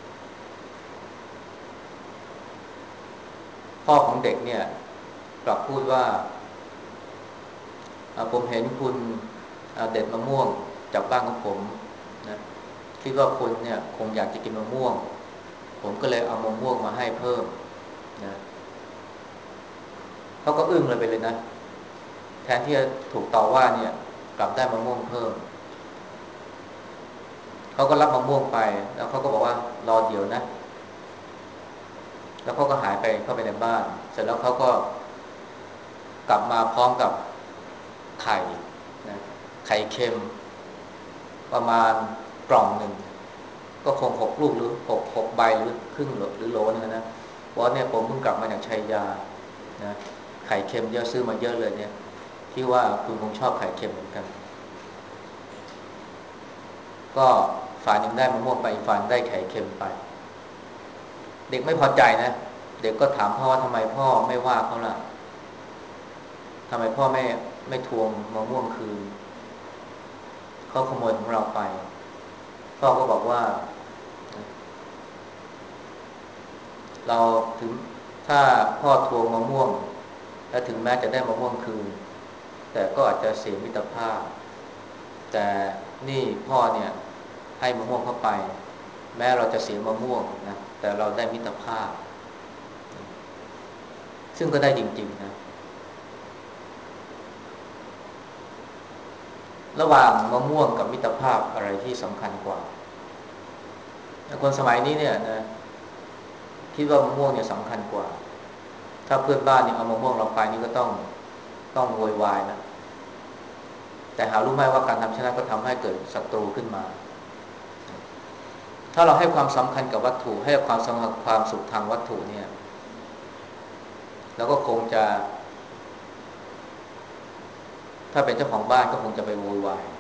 พ่อของเด็กเนี่ยกลับพูดว่าผมเห็นคุณเด็ดมะม่วงจากบ้านของผมนะคิดว่าคุณเนี่ยคงอยากจะกินมะม่วงผมก็เลยเอามะม่วงมาให้เพิ่มนะเขาก็อึ้งเลยไปเลยนะแทนที่จะถูกต่อว่าเนี่ยกลับได้มะม่วงเพิ่มเขาก็รับมะม่วงไปแล้วเขาก็บอกว่ารอเดี๋ยวนะแล้วเขาก็หายไปเข้าไปในบ้านเสร็จแล้วเขาก็กลับมาพร้อมกับไข่นะไข่เค็มประมาณกล่องหนึ่งก็คงหกลูกหรือหกหกใบหรือครึ่งโหลหรือโลนึงนะว่าเนี่ยผมเพิ่งกลับมาจากชัยยานะไข่เค็มเยอะซื้อมาเยอะเลยเนี่ยที่ว่าคุณคงชอบไข่เค็มเหมือนกันก็ฝ่ายหนึ่งได้มะม่วงไปฝ่ายได้ไข่เค็มไปเด็กไม่พอใจนะเด็กก็ถามพ่อว่าทำไมพ่อไม่ว่าเขาล่ะทำไมพ่อไม่ไม่ทวงมะม่วงคืนเขาขโมยของเราไปพ่อก็บอกว่าเราถึงถ้าพ่อทวงมะม่วงและถึงแม้จะได้มะม่วงคืนแต่ก็อาจจะเสียมิตรภาพแต่นี่พ่อเนี่ยให้มะม่วงเข้าไปแม้เราจะเสียมะม่วงนะแต่เราได้มิตรภาพซึ่งก็ได้จริงๆนะระหว่างมะม่วงกับมิตรภาพอะไรที่สำคัญกว่าคนสมัยนี้เนี่ยนะคิดว่ามะม่วงเนี่ยสำคัญกว่าถ้าเพื่อนบ้านเนี่ยเอามะม่วงเราไปนี่ก็ต้องต้องโวยวายนะแต่หารู้ไหมว่าการทำเช่นนั้นก็ทำให้เกิดศัตรูขึ้นมาถ้าเราให้ความสำคัญกับวัตถุให้ความสำคัญความสุขทางวัตถุเนี่ยเราก็คงจะถ้าเป็นเจ้าของบ้านก็คงจะไปโวยวาย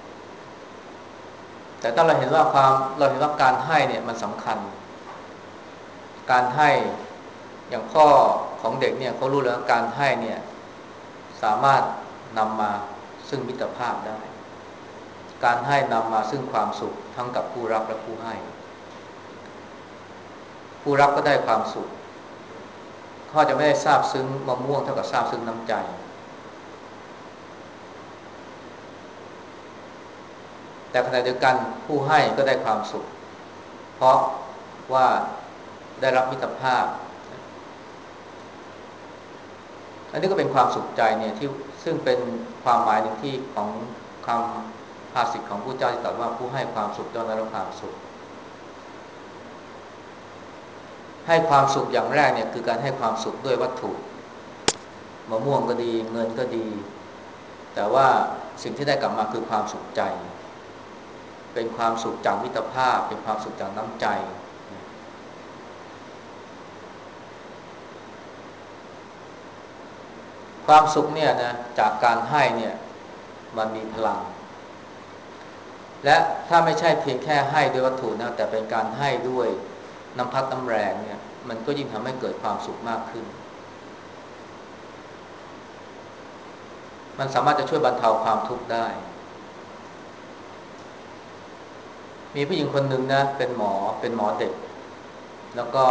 แต่ถ้าเราเห็นว่าความเราเห็นว่าการให้เนี่ยมันสำคัญการให้อย่างพ่อของเด็กเนี่ยเขารู้แล้วการให้เนี่ยสามารถนำมาซึ่งมิตรภาพได้การให้นำมาซึ่งความสุขทั้งกับผู้รับและผู้ให้ผู้รับก็ได้ความสุขเขาจะไม่ได้ซาบซึ้งมะม่วงเท่ากับซาบซึ้งน้ำใจแต่ขณะเดียวกันผู้ให้ก็ได้ความสุขเพราะว่าได้รับมิตรภาพอันนี้ก็เป็นความสุขใจเนี่ยที่ซึ่งเป็นความหมายหนึ่งที่ของคำภาษิตของพระเจ้าที่ตรัสว่าผู้ให้ความสุขย่อมได้รับความสุขให้ความสุขอย่างแรกเนี่ยคือการให้ความสุขด้วยวัตถุมะม่วงก็ดีเงินก็ดีแต่ว่าสิ่งที่ได้กลับมาคือความสุขใจเป็นความสุขจากมิตรภาพเป็นความสุขจากน้ำใจความสุขเนี่ยนะจากการให้เนี่ยมันมีพลังและถ้าไม่ใช่เพียงแค่ให้ด้วยวัตถุนะแต่เป็นการให้ด้วยน้ำพักน้ำแรงเนี่ยมันก็ยิ่งทำให้เกิดความสุขมากขึ้นมันสามารถจะช่วยบรรเทาความทุกข์ได้มีผู้หญิงคนหนึ่งนะเป็นหมอเป็นหมอเด็กแล้วก็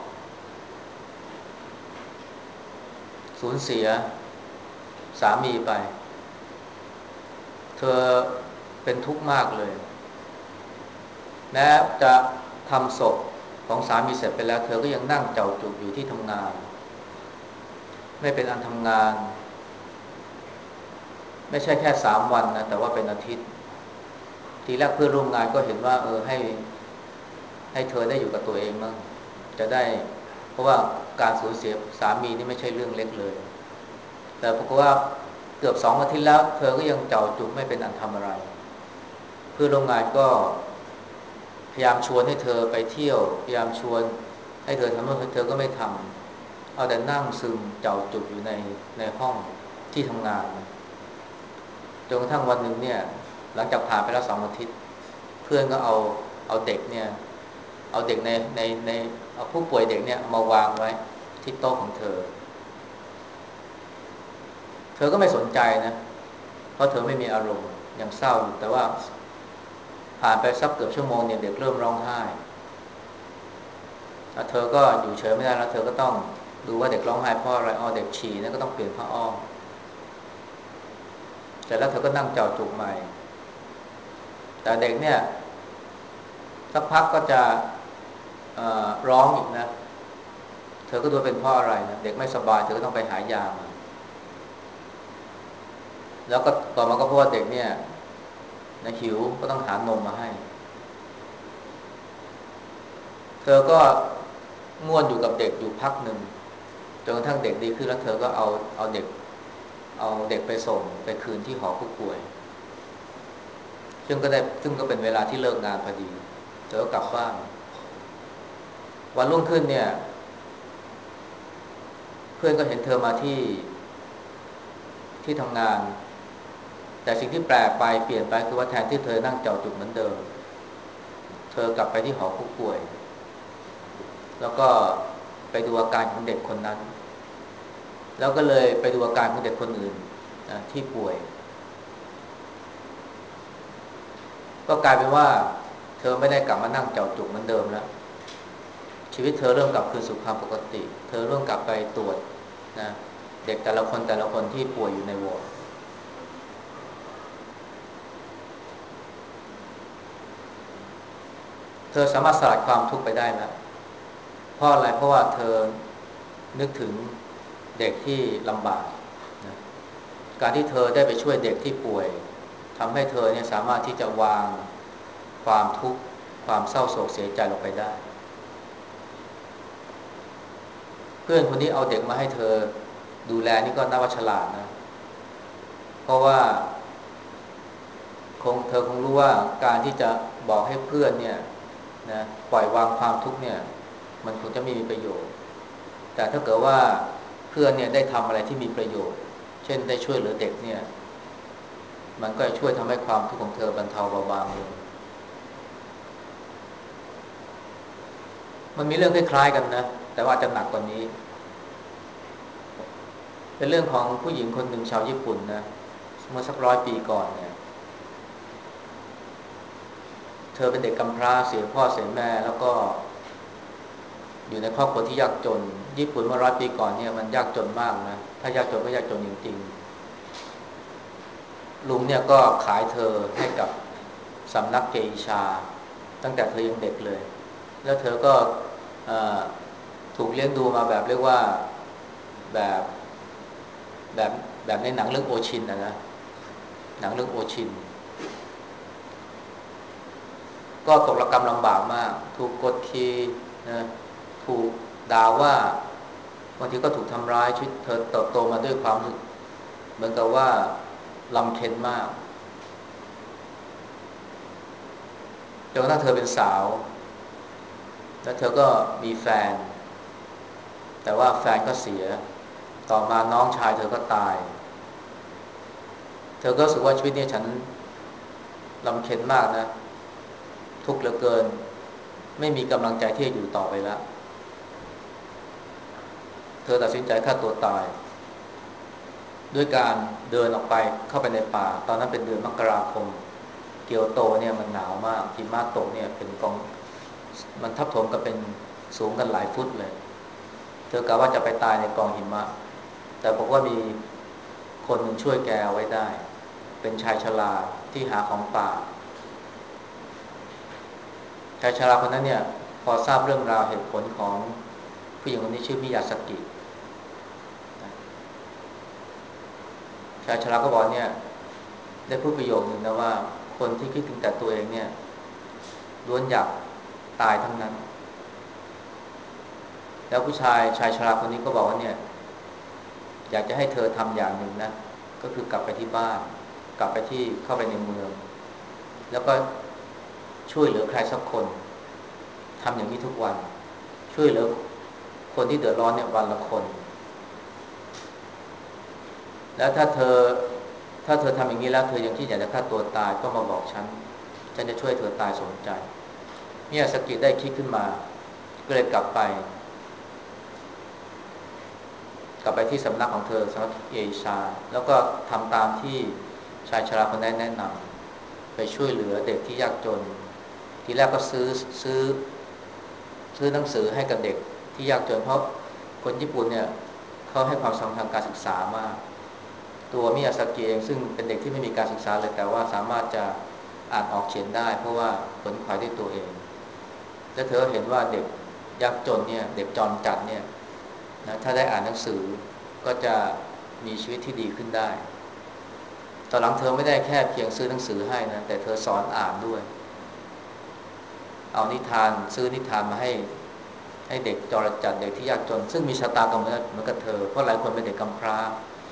สูญเสียสามีไปเธอเป็นทุกข์มากเลยแม้จะทำศพของสามีเสร็จไปแล้วเธอก็ยังนั่งเจ้าจุกอยู่ที่ทำงานไม่เป็นอันทำงานไม่ใช่แค่สามวันนะแต่ว่าเป็นอาทิตย์ทีแรกเพื่อนร่วมงานก็เห็นว่าเออให้ให้เธอได้อยู่กับตัวเองมั่งจะได้เพราะว่าการสูญเสียสามีนี่ไม่ใช่เรื่องเล็กเลยแต่ปรากฏว่าเกือบสองอาทิตย์แล้วเธอก็ยังเจ้าจุกไม่เป็นอันทำอะไรเพื่อนร่วมงานก็พยายามชวนให้เธอไปเที่ยวพยายามชวนให้เธอทำโน่นเธอก็ไม่ทำเอาแต่นั่งซึมเจ้าจุกอยู่ในในห้องที่ทำงานจนกระทั่งวันหนึ่งเนี่ยหลังจากผ่านไปแล้วสองอาทิตย์เพื่อนก็เอาเอาเด็กเนี่ยเอาเด็กในในในเอาผู้ป่วยเด็กเนี่ยมาวางไว้ที่โต๊ะของเธอเธอก็ไม่สนใจนะเพราะเธอไม่มีอารมณ์ยังเศร้าอยู่แต่ว่าผ่านไปสักเกือบชั่วโมงเนี่ยเด็กเริ่มร้องไห้แล้วเธอก็อยู่เฉยไม่ได้แล้วเธอก็ต้องดูว่าเด็กร้องไห้เพราะอะไรอ๋อเด็กฉี่แล้วก็ต้องเปลี่ยนผ้าอ้อมเสร็จแล้วเธอก็นั่งเจ้าจุกใหม่แต่เด็กเนี่ยสักพักก็จะร้องอีกนะเธอก็ดูเป็นเพราะอะไรนะเด็กไม่สบายเธอก็ต้องไปหายามาแล้วก็ต่อมาก็เพราะว่าเด็กเนี่ยนะหิวก็ต้องหานมมาให้เธอก็ง่วนอยู่กับเด็กอยู่พักหนึ่งจนกระทั่งเด็กดีขึ้นแล้วเธอก็เอาเอาเด็กเอาเด็กไปส่งไปคืนที่หอผู้ป่วยซึ่งก็ได้ซึ่งก็เป็นเวลาที่เลิกงานพอดีเธอก็กลับบ้านวันรุ่งขึ้นเนี่ยเพื่อนก็เห็นเธอมาที่ที่ทำงานแต่สิ่งที่แปลกไปเปลี่ยนไปคือว่าแทนที่เธอนั่งเจ้าจุกเหมือนเดิมเธอกลับไปที่หอผู้ป่วยแล้วก็ไปดูอาการของเด็กคนนั้นแล้วก็เลยไปดูอาการของเด็กคนอื่นนะที่ป่วยก็กลายเป็นว่าเธอไม่ได้กลับมานั่งเจ้าจุกเหมือนเดิมแล้วชีวิตเธอเริ่มกลับคืนสู่ความปกติเธอเริ่มกลับไปตรวจนะเด็กแต่ละคนแต่ละคนที่ป่วยอยู่ในวอร์ดเธอสามารถสลัดความทุกข์ไปได้แล้วเพราะอะไรเพราะว่าเธอนึกถึงเด็กที่ลำบากนะการที่เธอได้ไปช่วยเด็กที่ป่วยทำให้เธอเนี่ยสามารถที่จะวางความทุกข์ความเศร้าโศกเสียใจลงไปได้เพื่อนคนนี้เอาเด็กมาให้เธอดูแลนี่ก็น่าว่าฉลาดนะเพราะว่าคงเธอคงรู้ว่าการที่จะบอกให้เพื่อนเนี่ยนะปล่อยวางความทุกข์เนี่ยมันคงจะไม่มีประโยชน์แต่ถ้าเกิดว่าเพื่อนเนี่ยได้ทำอะไรที่มีประโยชน์เช่นได้ช่วยเหลือเด็กเนี่ยมันก็จะช่วยทำให้ความทุกข์ของเธอบรรเทาเบาบางลงมันมีเรื่องคล้ายๆกันนะแต่ว่าจะหนักกว่านี้เป็นเรื่องของผู้หญิงคนหนึ่งชาวญี่ปุ่นนะเมื่อสักร้อยปีก่อนเนี่ยเธอเป็นเด็กกำพร้าเสียพ่อเสียแม่แล้วก็อยู่ในครอบครัวที่ยากจนญี่ปุ่นเมื่อร้อยปีก่อนเนี่ยมันยากจนมากนะถ้ายากจนก็ยากจนจริงๆลุงเนี่ยก็ขายเธอให้กับสำนักเกอิชาตั้งแต่เธอยังเด็กเลยแล้วเธอก็ถูกเลี้ยงดูมาแบบเรียกว่าแบบแบบแบบในหนังเรื่องโอชินนะนะหนังเรื่องโอชินก็ตกระกำลำบากมากถูกกดขี่นะถูกด่าว่าบางทีก็ถูกทำร้ายชีวิตเธอเติบโตมาด้วยความเหมือนกับว่าลำเค็ญมากจนกระทั่งเธอเป็นสาวแล้วเธอก็มีแฟนแต่ว่าแฟนก็เสียต่อมาน้องชายเธอก็ตายเธอก็รู้สึกว่าชีวิตนี้ฉันลำเค็ญมากนะทุกข์เหลือเกินไม่มีกำลังใจที่จะอยู่ต่อไปแล้วเธอตัดสินใจฆ่าตัวตายด้วยการเดินออกไปเข้าไปในป่าตอนนั้นเป็นเดือนมกราคมเกียวโตเนี่ยมันหนาวมากหิมะตกเนี่ยเป็นกองมันทับถมกันเป็นสูงกันหลายฟุตเลยเธอกะว่าจะไปตายในกองหิมะแต่บอกว่ามีคนหนึ่งช่วยแกไว้ได้เป็นชายชราที่หาของป่าชายชราคนนั้นเนี่ยพอทราบเรื่องราวเหตุผลของผู้หญิงคนนี้ชื่อมิยาสกิชายชราก็บอกเนี่ยได้พูดประโยคหนึ่งนะว่าคนที่คิดถึงแต่ตัวเองเนี่ยล้วนอยากตายทั้งนั้นแล้วผู้ชายชายชราคนนี้ก็บอกว่าเนี่ยอยากจะให้เธอทำอย่างหนึ่งนะก็คือกลับไปที่บ้านกลับไปที่เข้าไปในเมืองแล้วก็ช่วยเหลือใครสักคนทำอย่างนี้ทุกวันช่วยเหลือคนที่เดือดร้อนเนี่ยวันละคนแล้วถ้าเธอถ้าเธอทำอย่างนี้แล้วเธอยังที่อยากจะฆ่าตัวตายก็มาบอกฉันฉันจะช่วยเธอตายสนใจมิยาสกิได้คิดขึ้นมาก็เลยกลับไปกลับไปที่สำนักของเธอสำนักเอชาแล้วก็ทำตามที่ชายชราคนนั้นแนะนำไปช่วยเหลือเด็กที่ยากจนทีแรกก็ซื้อซื้อซื้อหนังสือให้กับเด็กที่ยากจนเพราะคนญี่ปุ่นเนี่ยเขาให้ความสำคัญการศึกษามากตัวมิยาสกิเองซึ่งเป็นเด็กที่ไม่มีการศึกษาเลยแต่ว่าสามารถจะอ่านออกเขียนได้เพราะว่าขนขวายด้วยตัวเองและเธอเห็นว่าเด็กยากจนเนี่ยเด็กจรจัดเนี่ยนะถ้าได้อ่านหนังสือก็จะมีชีวิตที่ดีขึ้นได้ตอนหลังเธอไม่ได้แค่เพียงซื้อหนังสือให้นะแต่เธอสอนอ่านด้วยเอานิทานซื้อนิทานมาให้ให้เด็กจรจัดเด็กที่ยากจนซึ่งมีชะตากรรมเหมือนกับเธอเพราะหลายคนเป็นเด็กกำพร้า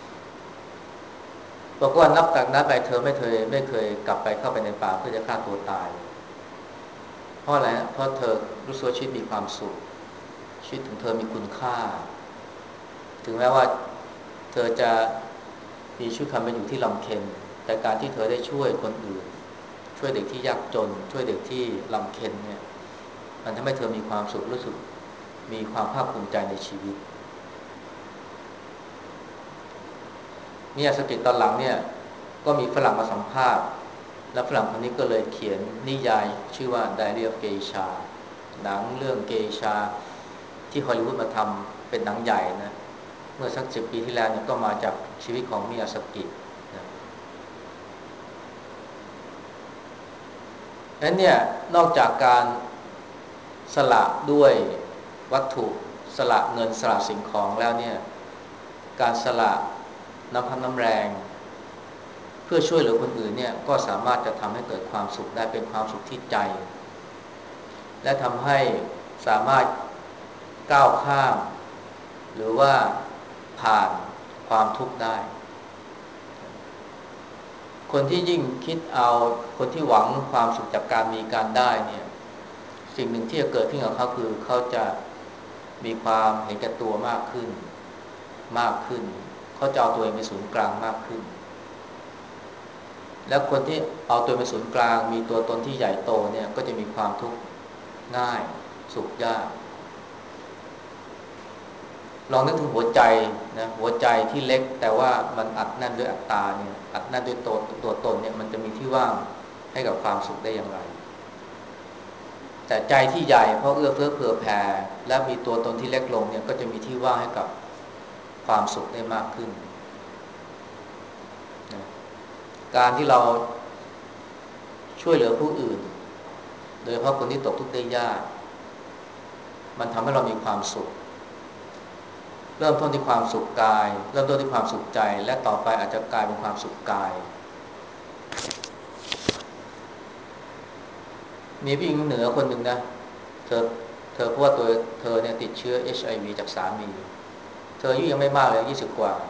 บอกว่านับจากนั้นไปเธอไม่เคยไม่เคยกลับไปเข้าไปในป่าเพื่อจะฆ่าตัวตายเพราะอะไรเพราะเธอรู้สึกชีวิตมีความสุขชีวิตของเธอมีคุณค่าถึงแม้ว่าเธอจะมีชีวิตความเป็นอยู่ที่ลำเค็ญแต่การที่เธอได้ช่วยคนอื่นช่วยเด็กที่ยากจนช่วยเด็กที่ลำเค็ญเนี่ยมันทำให้เธอมีความสุขรู้สึกมีความภาคภูมิใจในชีวิตมิยาสกิตอนหลังเนี่ยก็มีฝรั่งมาสัมภาษณ์และฝรั่งคนนี้ก็เลยเขียนนิยายชื่อว่า Diary of Geisha หนังเรื่องเกชาที่ฮอลลีวูดมาทำเป็นหนังใหญ่นะเมื่อสักสิบปีที่แล้วเนี่ยก็มาจากชีวิตของมิยาสกินะนั้นเนี่ยนอกจากการสละด้วยวัตถุสละเงินสละสิ่งของแล้วเนี่ยการสละน้ำพักน้ำแรงเพื่อช่วยเหลือคนอื่นเนี่ยก็สามารถจะทำให้เกิดความสุขได้เป็นความสุขที่ใจและทำให้สามารถก้าวข้ามหรือว่าผ่านความทุกข์ได้คนที่ยิ่งคิดเอาคนที่หวังความสุขจากการมีการได้เนี่ยสิ่งหนึ่งที่จะเกิดขึ้นกับเขาคือเขาจะมีความเห็นแก่ตัวมากขึ้นมากขึ้นเขาจะเอาตัวเองเป็นศูนย์กลางมากขึ้นแล้วคนที่เอาตัวเป็นศูนย์กลางมีตัวตนที่ใหญ่โตเนี่ยก็จะมีความทุกข์ง่ายสุขยากลองนึกถึงหัวใจนะหัวใจที่เล็กแต่ว่ามันอัดแน่นด้วยอัตตาเนี่ยอัดแน่นด้วยตัวตัวตนเนี่ยมันจะมีที่ว่างให้กับความสุขได้อย่างไรแต่ใจที่ใหญ่เพราะเอื้อเฟื้อเผื่อแผ่และมีตัวตนที่เล็กลงเนี่ยก็จะมีที่ว่างให้กับความสุขได้มากขึ้นนะการที่เราช่วยเหลือผู้อื่นโดยเฉพาะคนที่ตกทุกข์ได้ยากมันทำให้เรามีความสุขเริ่มต้นที่ความสุขกายเริ่มต้นที่ความสุขใจและต่อไปอาจจะกลายเป็นความสุขกายมีผู้หญิงเหนือคนหนึ่งนะเธอเธอเพราะว่าตัวเธอเนี่ยติดเชื้อ เอช ไอ วี จากสามีเธออายุยังไม่มากเลยยี่สิบกว่า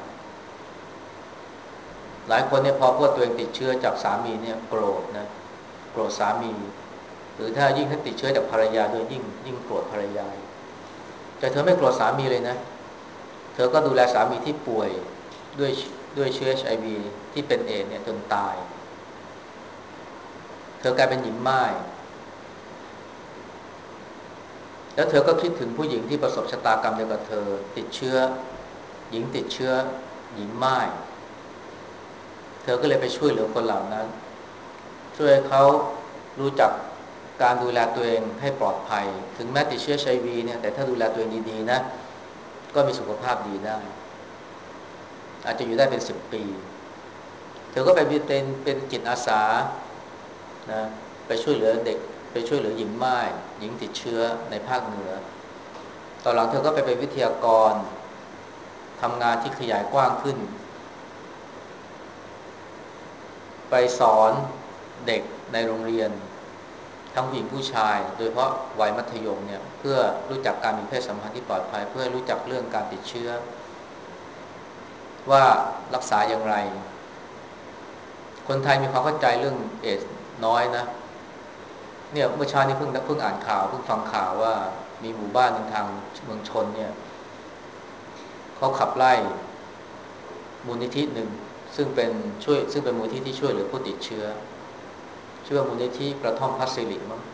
หลายคนเนี่ยพอพวกตัวเองติดเชื้อจากสามีเนี่ยโกรธนะโกรธสามีหรือถ้ายิ่งถ้าติดเชื้อจากภรรยาโดยยิ่งยิ่งโกรธภรรยาแต่เธอไม่โกรธสามีเลยนะเธอก็ดูแลสามีที่ป่วยด้วยด้วยเชื้อ เอช ไอ วี ที่เป็นเอดส์เนี่ยจนตายเธอกลายเป็นหญิงม่ายแล้วเธอก็คิดถึงผู้หญิงที่ประสบชะตากรรมเดียวกับเธอติดเชื้อหญิงติดเชื้อหญิงม่ายเธอก็เลยไปช่วยเหลือคนเหล่านั้นช่วยเขารู้จักการดูแลตัวเองให้ปลอดภัยถึงแม้ติดเชื้อ เอช ไอ วี เนี่ยแต่ถ้าดูแลตัวเองดีๆนะก็มีสุขภาพดีได้อาจจะอยู่ได้เป็นสิบปีเธอก็ไปเป็นเป็นจิตอาสานะไปช่วยเหลือเด็กไปช่วยเหลือหญิงม่ายหญิงติดเชื้อในภาคเหนือตอนหลังเธอก็ไปเป็นวิทยากรทำงานที่ขยายกว้างขึ้นไปสอนเด็กในโรงเรียนทั้งผู้หญิงผู้ชายโดยเฉพาะวัยมัธยมเนี่ยเพื่อรู้จักการมีเพศสัมพันธ์ที่ปลอดภัยเพื่อรู้จักเรื่องการติดเชื้อว่ารักษาอย่างไรคนไทยมีความเข้าใจเรื่องเอดส์น้อยนะเนี่ยเมื่อเช้านี้เพิ่งเพิ่งอ่านข่าวเพิ่งฟังข่าวว่ามีหมู่บ้านทางเมืองชนเนี่ยเขาขับไล่มูลนิธิหนึ่งซึ่งเป็นช่วยซึ่งเป็นมูลนิธิที่ช่วยเหลือผู้ติดเชื้อชื่อว่ามูลนิธิกระท่อมพัสสิริมั้ง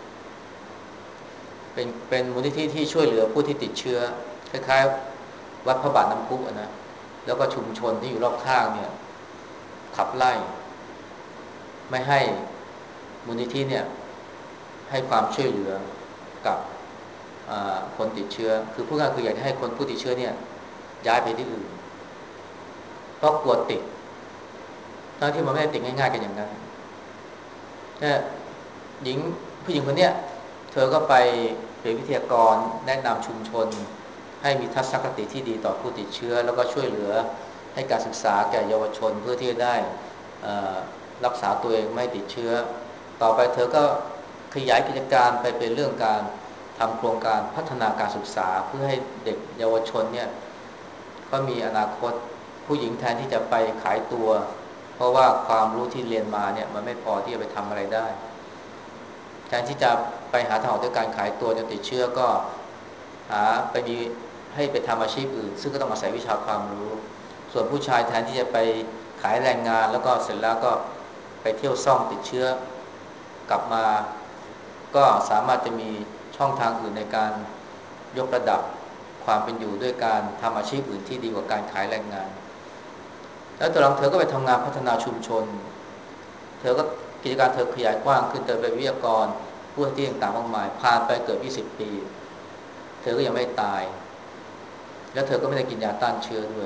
เป็นเป็นมูลนิธิที่ช่วยเหลือผู้ที่ติดเชื้อคล้ายๆวัดพระบาทน้ำพุนะแล้วก็ชุมชนที่อยู่รอบข้างเนี่ยขับไล่ไม่ให้มูลนิธิเนี่ยให้ความช่วยเหลือกับคนติดเชื้อคือผู้งานคืออยากให้คนผู้ติดเชื้อเนี่ยย้ายไปที่อื่นเพราะกลัวติดทั้งที่มันไม่ได้ติดง่ายๆกันอย่างนั้นเนี่ยหญิงผู้หญิงคนเนี้ยเธอก็ไปเป็นวิทยากรแนะนำชุมชนให้มีทัศนคติที่ดีต่อผู้ติดเชื้อแล้วก็ช่วยเหลือให้การศึกษาแก่เยาวชนเพื่อที่จะได้รักษาตัวเองไม่ติดเชื้อต่อไปเธอก็ขยายกิจการไปเป็นเรื่องการทำโครงการพัฒนาการศึกษาเพื่อให้เด็กเยาวชนเนี่ยก็มีอนาคตผู้หญิงแทนที่จะไปขายตัวเพราะว่าความรู้ที่เรียนมาเนี่ยมันไม่พอที่จะไปทำอะไรได้แทนที่จะไปหาทางออกด้วยการขายตัวจนติดเชื้อก็หาไปมีให้ไปทำอาชีพอื่นซึ่งก็ต้องอาศัยวิชาความรู้ส่วนผู้ชายแทนที่จะไปขายแรงงานแล้วก็เสร็จแล้วก็ไปเที่ยวซ่องติดเชื้อกลับมาก็สามารถจะมีช่องทางอื่นในการยกระดับความเป็นอยู่ด้วยการทำอาชีพอื่นที่ดีกว่าการขายแรงงานแล้วตอนหลังเธอก็ไปทำงานพัฒนาชุมชนเธอก็กิจการเธอขยายกว้างขึ้นเธอเป็นวิทยากรผู้ที่ต่างๆมากมายผ่านไปเกือบยี่สิบปีเธอก็ยังไม่ตายแล้วเธอก็ไม่ได้กินยาต้านเชื้อด้วย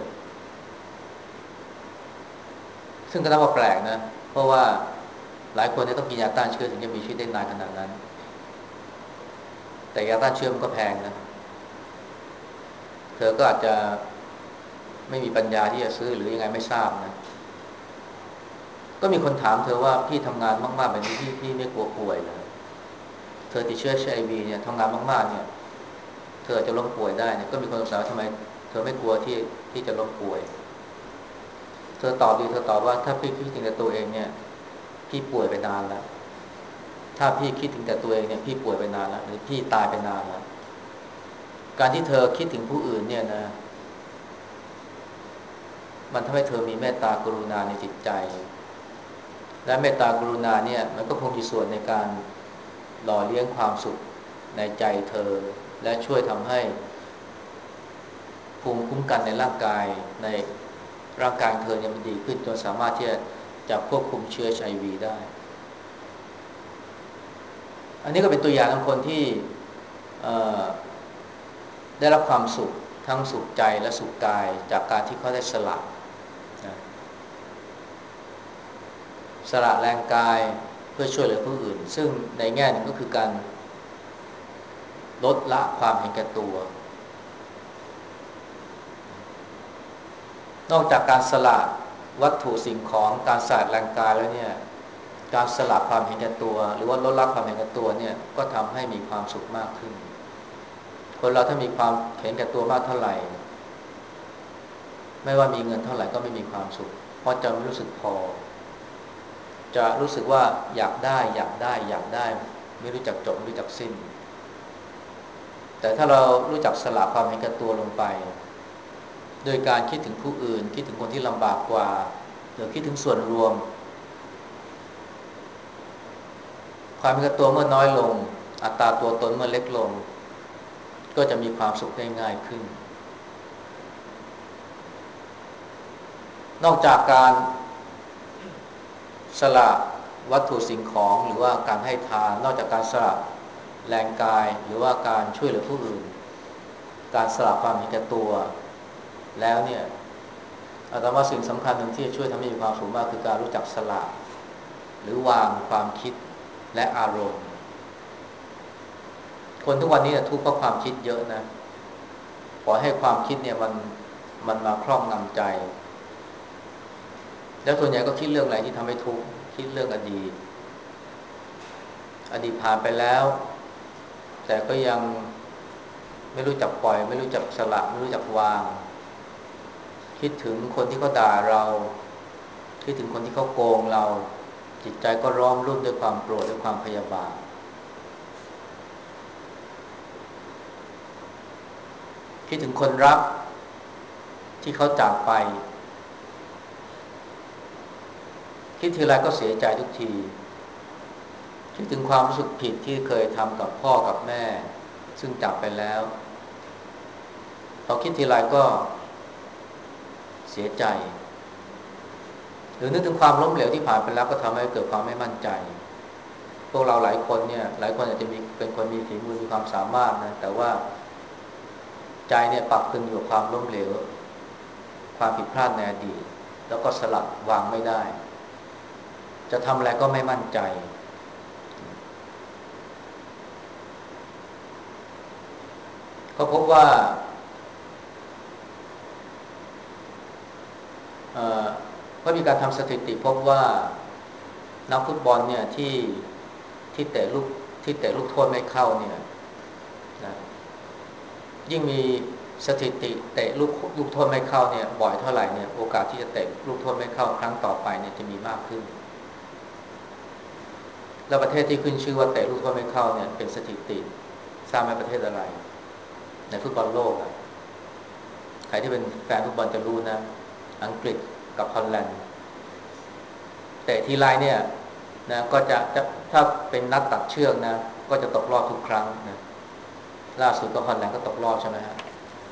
ซึ่งก็นับว่าแปลกนะเพราะว่าหลายคนเนี่ยต้องกินยาต้านเชื้อถึงจะมีชีวิตได้นานขนาดนั้นแต่ยาต้านเชื้อมันก็แพงนะเธอก็อาจจะไม่มีปัญญาที่จะซื้อหรือยังไงไม่ทราบนะก็มีคนถามเธอว่าพี่ทำงานมากๆแบบนี้พี่พี่ไม่กลัวป่วยเหรอเธอติดเชื้อ เอช ไอ วี เนี่ยทำงานมากๆเนี่ยเธอจะล้มป่วยได้เนี่ยก็มีคนสงสัยว่าทำไมเธอไม่กลัวที่ที่จะล้มป่วยเธอตอบดีเธอตอบว่าถ้าพี่คิดถึงแต่ตัวเองเนี่ยพี่ป่วยไปนานแล้วถ้าพี่คิดถึงแต่ตัวเองเนี่ยพี่ป่วยไปนานแล้วหรือพี่ตายไปนานแล้วการที่เธอคิดถึงผู้อื่นเนี่ยนะมันทำให้เธอมีเมตตากรุณาในจิตใจและเมตตากรุณาเนี่ยมันก็คงมีส่วนในการหล่อเลี้ยงความสุขในใจเธอและช่วยทำให้ภูมิคุ้มกันในร่างกายในร่างกายเธอเนี่ยมันดีขึ้นจนสามารถที่จะจะควบคุมเชื้อ เอช ไอ วี ได้อันนี้ก็เป็นตัวอย่างของคนที่ได้รับความสุขทั้งสุขใจและสุขกายจากการที่เขาได้สละนะสละแรงกายเพื่อช่วยเหลือผู้อื่นซึ่งในแง่นึงก็คือการลดละความเห็นแก่ตัวนอกจากการสละวัตถุสิ่งของการสละแรงกายแล้วเนี่ยการสละความเห็นแก่ตัวหรือว่าลดละความเห็นแก่ตัวเนี่ยก็ทำให้มีความสุขมากขึ้นคนเราถ้ามีความเห็นแก่ตัวมากเท่าไหร่ไม่ว่ามีเงินเท่าไหร่ก็ไม่มีความสุขเพราะจะไม่รู้สึกพอจะรู้สึกว่าอยากได้อยากได้อยากได้ไม่รู้จักจบไม่รู้จักสิ้นแต่ถ้าเรารู้จักสละความเห็นแก่ตัวลงไปโดยการคิดถึงผู้อื่นคิดถึงคนที่ลำบากกว่าหรือคิดถึงส่วนรวมความเห็นแก่ตัวเมื่อน้อยลงอัตราตัวตนเมื่อเล็กลงก็จะมีความสุขได้ง่ายขึ้นนอกจากการสละวัตถุสิ่งของหรือว่าการให้ทานนอกจากการสละแรงกายหรือว่าการช่วยเหลือผู้อื่นการสละความเห็นแก่ตัวแล้วเนี่ยอาตมาสิ่งสำคัญหนึ่งที่จะช่วยทำให้มีความสุขมากคือการรู้จักสละหรือวางความคิดและอารมณ์คนทุกวันนี้ทุกข์เพราะความคิดเยอะนะปล่อยให้ความคิดเนี่ยมันมันมาครอบงำใจแล้วส่วนใหญ่ก็คิดเรื่องอะไรที่ทำให้ทุกข์คิดเรื่องอดีตอดีตผ่านไปแล้วแต่ก็ยังไม่รู้จักปล่อยไม่รู้จักสละไม่รู้จักวางคิดถึงคนที่เขาด่าเราคิดถึงคนที่เขาโกงเราจิตใจก็ร้อมรุ่มด้วยความโกรธด้วยความพยาบาทคิดถึงคนรักที่เขาจากไปคิดทีไรก็เสียใจทุกทีคิดถึงความรู้สึกผิดที่เคยทำกับพ่อกับแม่ซึ่งจากไปแล้วพอคิดทีไรก็เสียใจหรือนึกถึงความล้มเหลวที่ผ่านไปแล้วก็ทำให้เกิดความไม่มั่นใจพวกเราหลายคนเนี่ยหลายคนอาจจะมีเป็นคนมีฝีมือมีความสามารถนะแต่ว่าใจเนี่ยปักตึงอยู่ความล้มเหลวความผิดพลาดในอดีตแล้วก็สลัดวางไม่ได้จะทำอะไรก็ไม่มั่นใจก็พบว่าเอ่อก็มีการทำสถิติพบว่านักฟุตบอลเนี่ยที่ที่เตะลูกที่เตะลูกโทษไม่เข้าเนี่ยนะยิ่งมีสถิติเตะลูกลูกโทษไม่เข้าเนี่ยบ่อยเท่าไหร่เนี่ยโอกาสที่จะเตะลูกโทษไม่เข้าครั้งต่อไปเนี่ยจะมีมากขึ้นแล้วประเทศที่ขึ้นชื่อว่าเตะลูกโทษไม่เข้าเนี่ยเป็นสถิติทราบไหมประเทศอะไรในฟุตบอลโลกอ่ะใครที่เป็นแฟนฟุตบอลจะรู้นะอังกฤษกับฮอลแลนด์เตะทีไรเนี่ยนะก็จะจะถ้าเป็นนัดตัดเชือกนะก็จะตกรอบทุกครั้งนะล่าสุดก็ฮอลแลนด์ก็ตกรอบใช่ไหมฮะ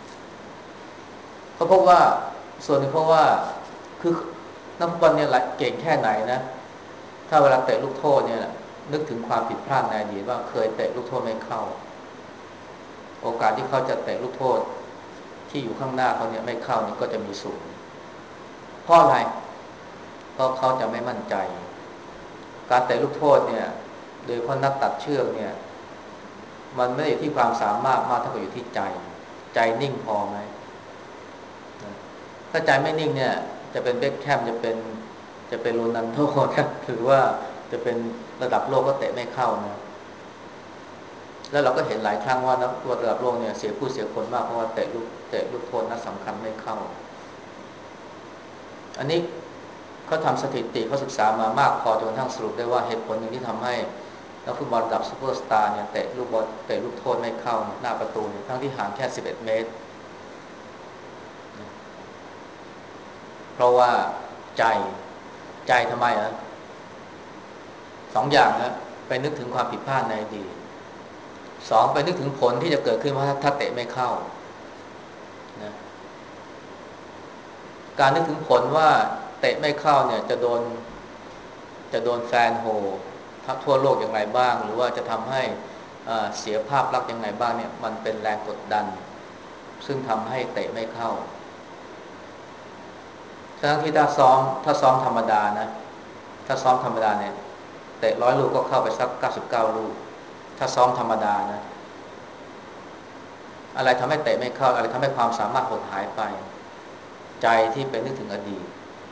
เขาพบว่าส่วนหนึ่งเพราะว่าคือนักฟุตบอลเนี่ยเก่งแค่ไหนนะถ้าเวลาเตะลูกโทษเนี่ยนึกถึงความผิดพลาดในอดีตว่าเคยเตะลูกโทษไม่เข้าโอกาสที่เขาจะเตะลูกโทษที่อยู่ข้างหน้าเขาเนี่ยไม่เข้านี่ก็จะมีสูงเพราะอะไรเพราะเขาจะไม่มั่นใจการเตะลูกโทษเนี่ยโดยเพราะนักตัดเชือกเนี่ยมันไม่ได้อยู่ที่ความสามารถมากเท่ากับอยู่ที่ใจใจนิ่งพอไหมถ้าใจไม่นิ่งเนี่ยจะเป็นเบ็คแคมจะเป็นจะเป็นโรนัลโญ่นะหรือว่าจะเป็นระดับโลกก็เตะไม่เข้านะแล้วเราก็เห็นหลายครั้งว่านักตัวระดับโลกเนี่ยเสียผู้เสียคนมากเพราะว่าเตะลูกเตะลูกโทษนัดสำคัญไม่เข้าอันนี้เขาทำสถิติเขาศึกษามามากพอจนกระทั่งสรุปได้ว่าเหตุผลหนึ่งที่ทำให้นักฟุตบอลระดับซูเปอร์สตาร์เนี่ยเตะลูกบอลเตะลูกโทษไม่เข้าหน้าประตูเนี่ยทั้งที่ห่างแค่สิบเอ็ดเมตรเพราะว่าใจใจทำไมอ่ะสองอย่างนะไปนึกถึงความผิดพลาดในอดีตสองไปนึกถึงผลที่จะเกิดขึ้นถ้าเตะไม่เข้านะการนึกถึงผลว่าเตะไม่เข้าเนี่ยจะโดนจะโดนแฟนโห่ทั่วโลกอย่างไรบ้างหรือว่าจะทำให้เสียภาพลักษณ์ยังไงบ้างเนี่ยมันเป็นแรงกดดันซึ่งทำให้เตะไม่เข้าทั้งที่ถ้าซ้อมถ้าซ้อมธรรมดานะถ้าซ้อมธรรมดาเนี่ยเตะร้อยลูกก็เข้าไปสักเก้าสิบเก้าลูกถ้าซ้อมธรรมดานะอะไรทำให้เตะไม่เข้าอะไรทำให้ความสามารถหดหายไปใจที่ไปนึกถึงอดีต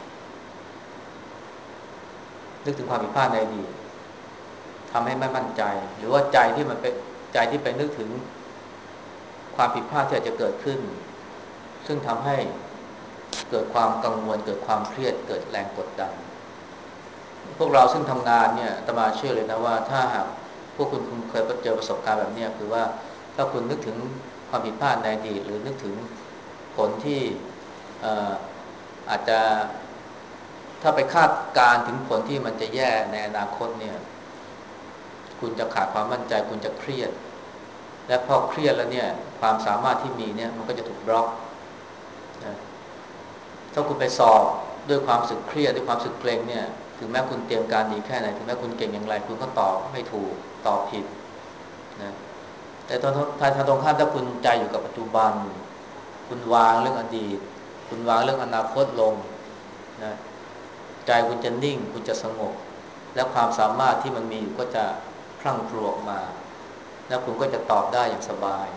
นึกถึงความผิดพลาดในอดีตทำให้ไม่มั่นใจหรือว่าใจที่มันเป็นใจที่ไปนึกถึงความผิดพลาดที่อาจจะเกิดขึ้นซึ่งทำให้เกิดความกังวลเกิดความเครียดเกิดแรงกดดันพวกเราซึ่งทำงานเนี่ยอาตมาเชื่อเลยนะว่าถ้าหากพวกคุณคุณเคยเจอประสบการณ์แบบนี้คือว่าถ้าคุณนึกถึงความผิดพลาดในอดีตหรือนึกถึงผลที่เอ่ออาจจะถ้าไปคาดการณ์ถึงผลที่มันจะแย่ในอนาคตเนี่ยคุณจะขาดความมั่นใจคุณจะเครียดและพอเครียดแล้วเนี่ยความสามารถที่มีเนี่ยมันก็จะถูกบล็อกนะถ้าคุณไปสอบด้วยความสึกเครียดด้วยความสึกเกรงเนี่ยถึงแม้คุณเตรียมการดีแค่ไหนถึงแม้คุณเก่งอย่างไรคุณก็ตอบไม่ถูกตอบผิดนะแต่ตอนทางตรงข้ามถ้าคุณใจอยู่กับปัจจุบันคุณวางเรื่องอดีตคุณวางเรื่องอนาคตลงนะใจคุณจะนิ่งคุณจะสงบและความสามารถที่มันมีอยู่ก็จะพรั่งพรูออกมาแล้วคุณก็จะตอบได้อย่างสบาย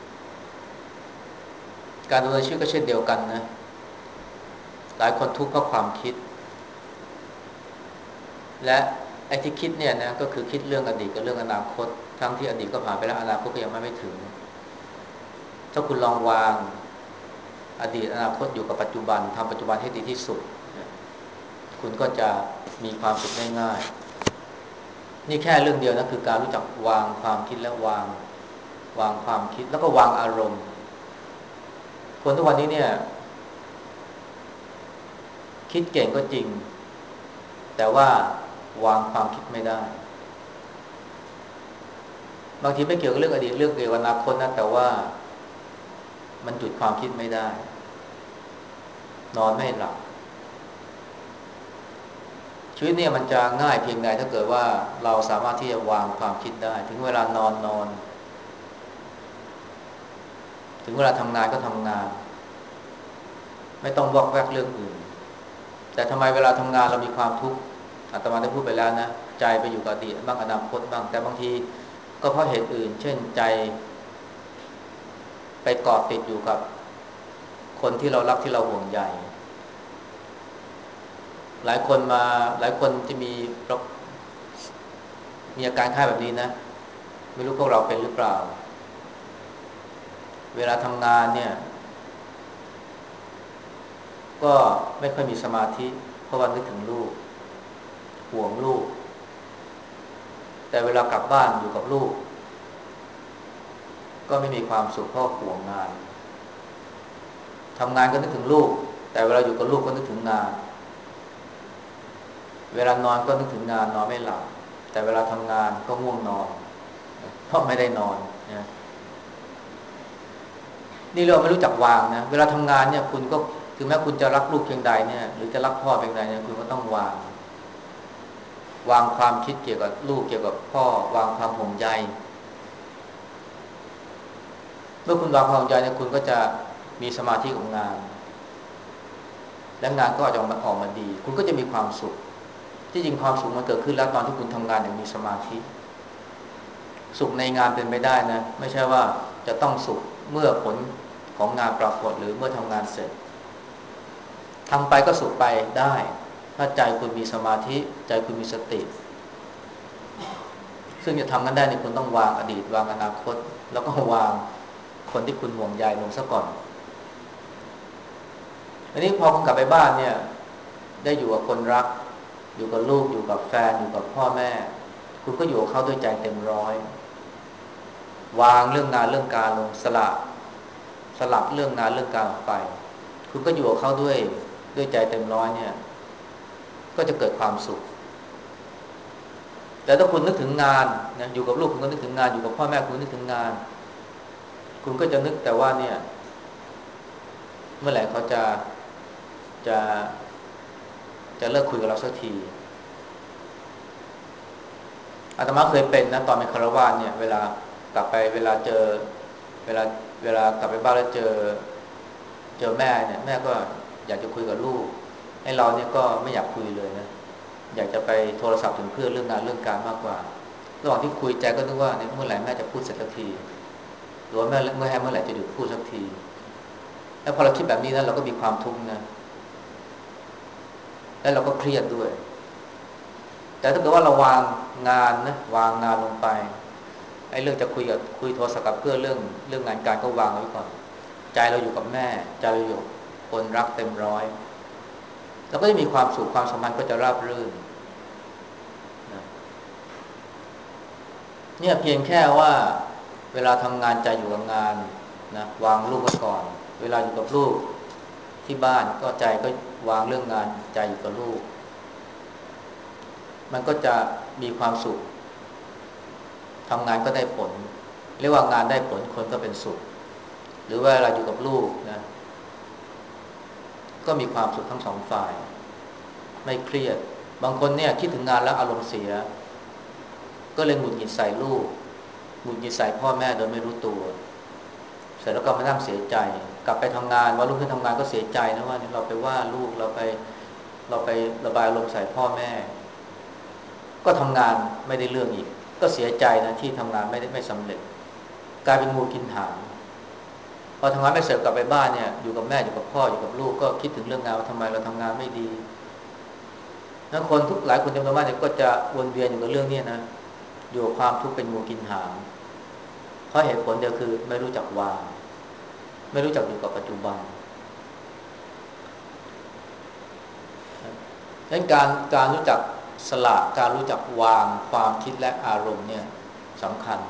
การดำเนินชีวิตก็เช่นเดียวกันนะหลายคนทุกข์เพราะความคิดและไอ้ที่คิดเนี่ยนะก็คือคิดเรื่องอดีตกับเรื่องอนาคตทั้งที่อดีตก็ผ่านไปแล้วอนาคตก็ยังไม่ไม่ถึงถ้าคุณลองวางอดีตอนาคตอยู่กับปัจจุบันทำปัจจุบันให้ดีที่สุดคุณก็จะมีความสุขได้ง่ายนี่แค่เรื่องเดียวนะคือการรู้จักวางความคิดและวางวางความคิดแล้วก็วางอารมณ์คนทุกวันนี้เนี่ยคิดเก่งก็จริงแต่ว่าวางความคิดไม่ได้บางทีไม่เกี่ยวกับเรื่องอดีตเรื่องเกี่ยวกับอนาคตนะแต่ว่ามันหยุดความคิดไม่ได้นอนไม่หลับชีวิตเนี่ยมันจะง่ายเพียงใดถ้าเกิดว่าเราสามารถที่จะวางความคิดได้ถึงเวลานอนนอนถึงเวลาทำงานก็ทำงานไม่ต้องวอกแวกเรื่องอื่นแต่ทำไมเวลาทำงานเรามีความทุกข์อาตมาได้พูดไปแล้วนะใจไปอยู่กับอดีตบ้างอนาคตบ้างแต่บางทีก็เพราะเหตุอื่นเช่นใจไปเกาะติดอยู่กับคนที่เรารักที่เราห่วงใยหลายคนมาหลายคนจะมีมีอาการคล้ายแบบนี้นะไม่รู้พวกเราเป็นหรือเปล่าเวลาทำงานเนี่ยก็ไม่ค่อยมีสมาธิเพราะว่านึกถึงลูกห่วงลูกแต่เวลากลับบ้านอยู่กับลูกก็ไม่มีความสุขเพราะห่วงงานทำงานก็นึกถึงลูกแต่เวลาอยู่กับลูกก็นึกถึงงานเวลานอนก็นึกถึงงานนอนไม่หลับแต่เวลาทำงานก็ง่วงนอนเพราะไม่ได้นอนนะนี่เราไม่รู้จักวางนะเวลาทำงานเนี่ยคุณก็ถึงแม้คุณจะรักลูกเพียงใดเนี่ยหรือจะรักพ่อเพียงใดเนี่ยคุณก็ต้องวางวางความคิดเกี่ยวกับลูกเกี่ยวกับพ่อวางความห่วงใยเมื่อคุณวางความห่วงใยเนี่ยคุณก็จะมีสมาธิกับงานและงานก็อาจจะออกมาออกมาดีคุณก็จะมีความสุขที่จริงความสุขมันเกิดขึ้นแล้วตอนที่คุณทำงานอย่างมีสมาธิสุขในงานเป็นไปได้นะไม่ใช่ว่าจะต้องสุขเมื่อผลของงานปรากฏหรือเมื่อทำงานเสร็จทำไปก็สุขไปได้ถ้าใจคุณมีสมาธิใจคุณมีสติซึ่งจะทำกันได้เนี่ยคุณต้องวางอดีตวางอนาคตแล้วก็วางคนที่คุณห่วงใยลงซะก่อนอันนี้พอคุณกลับไปบ้านเนี่ยได้อยู่กับคนรักอยู่กับลูกอยู่กับแฟนอยู่กับพ่อแม่คุณก็อยู่กับเขาด้วยใจเต็มร้อยวางเรื่องงานเรื่องการลงสละสลับเรื่องงานเรื่องการออกไปคุณก็อยู่กับเขาด้วยด้วยใจเต็มร้อยเนี่ยก็จะเกิดความสุขแต่ถ้าคุณนึกถึงงานนะอยู่กับลูกคุณก็นึกถึงงานอยู่กับพ่อแม่คุณนึกถึงงานคุณก็จะนึกแต่ว่าเนี่ยเมื่อไหร่เขาจะจะจะเลิกคุยกับเราสักทีอาตมาเคยเป็นนะตอนเป็นคารวาสเนี่ยเวลากลับไปเวลาเจอเวลาเวลากลับไปบ้านแล้วเจอเจอแม่เนี่ยแม่ก็อยากจะคุยกับลูกไอ้เราเนี่ยก็ไม่อยากคุยเลยนะอยากจะไปโทรศัพท์ถึงเพื่อนเรื่องงานเรื่องการมากกว่าระหว่างที่คุยใจก็นึกว่าเนี่ยเมื่อไหร่แม่จะพูดเสร็จสักทีหรือว่าแม่เมื่อแม่เมื่อไหร่จะหยุดพูดสักทีแล้วพอเราคิดแบบนี้นะเราก็มีความทุกข์นะแล้วเราก็เครียดด้วยแต่ถ้าเกิดว่าเราวางงานนะวางงานลงไปไอ้เรื่องจะคุยกับคุยโทรศัพท์กับเพื่อนเรื่องเรื่องงานการก็วางไว้ก่อนใจเราอยู่กับแม่ใจเราอยู่คนรักเต็มร้อยแล้วก็จะมีความสุขความสัมพันธ์ก็จะราบรื่นนะเนี่ยเพียงแค่ว่าเวลาทำงานใจอยู่กับงานนะวางลูกไว้ก่อนเวลาอยู่กับลูกที่บ้านก็ใจก็วางเรื่องงานใจอยู่กับลูกมันก็จะมีความสุขทำงานก็ได้ผลเรียกว่างานได้ผลคนก็เป็นสุขหรือว่าเราอยู่กับลูกนะก็มีความสุขทั้งสองฝ่ายไม่เครียดบางคนเนี่ยคิดถึงงานแล้วอารมณ์เสียก็เลยหงุดหงิดใส่ลูกหงุดหงิดใส่พ่อแม่โดยไม่รู้ตัวเสร็จแล้วก็มานั่งเสียใจกลับไปทำงานว่าลูกที่ทำงานก็เสียใจนะว่าเราไปว่าลูกเราไปเราไประบายอารมณ์ใส่พ่อแม่ก็ทำงานไม่ได้เรื่องอีกก็เสียใจนะที่ทำงานไม่ได้ไม่สำเร็จกลายเป็นงูกินหางพอทำงานไม่เสร็จกลับไปบ้านเนี่ยอยู่กับแม่อยู่กับพ่ออยู่กับลูกก็คิดถึงเรื่องงานว่าทำไมเราทำงานไม่ดีนะคนทุกหลายคนจำนวนมากเนี่ยก็จะวนเวียนอยู่กับเรื่องนี้นะอยู่กับความทุกข์เป็นงูกินหางเพราะเหตุผลเดียวคือไม่รู้จักวางไม่รู้จักอยู่กับปัจจุบันดังนั้นการการรู้จักสละการรู้จักวางความคิดและอารมณ์เนี่ยสำคัญ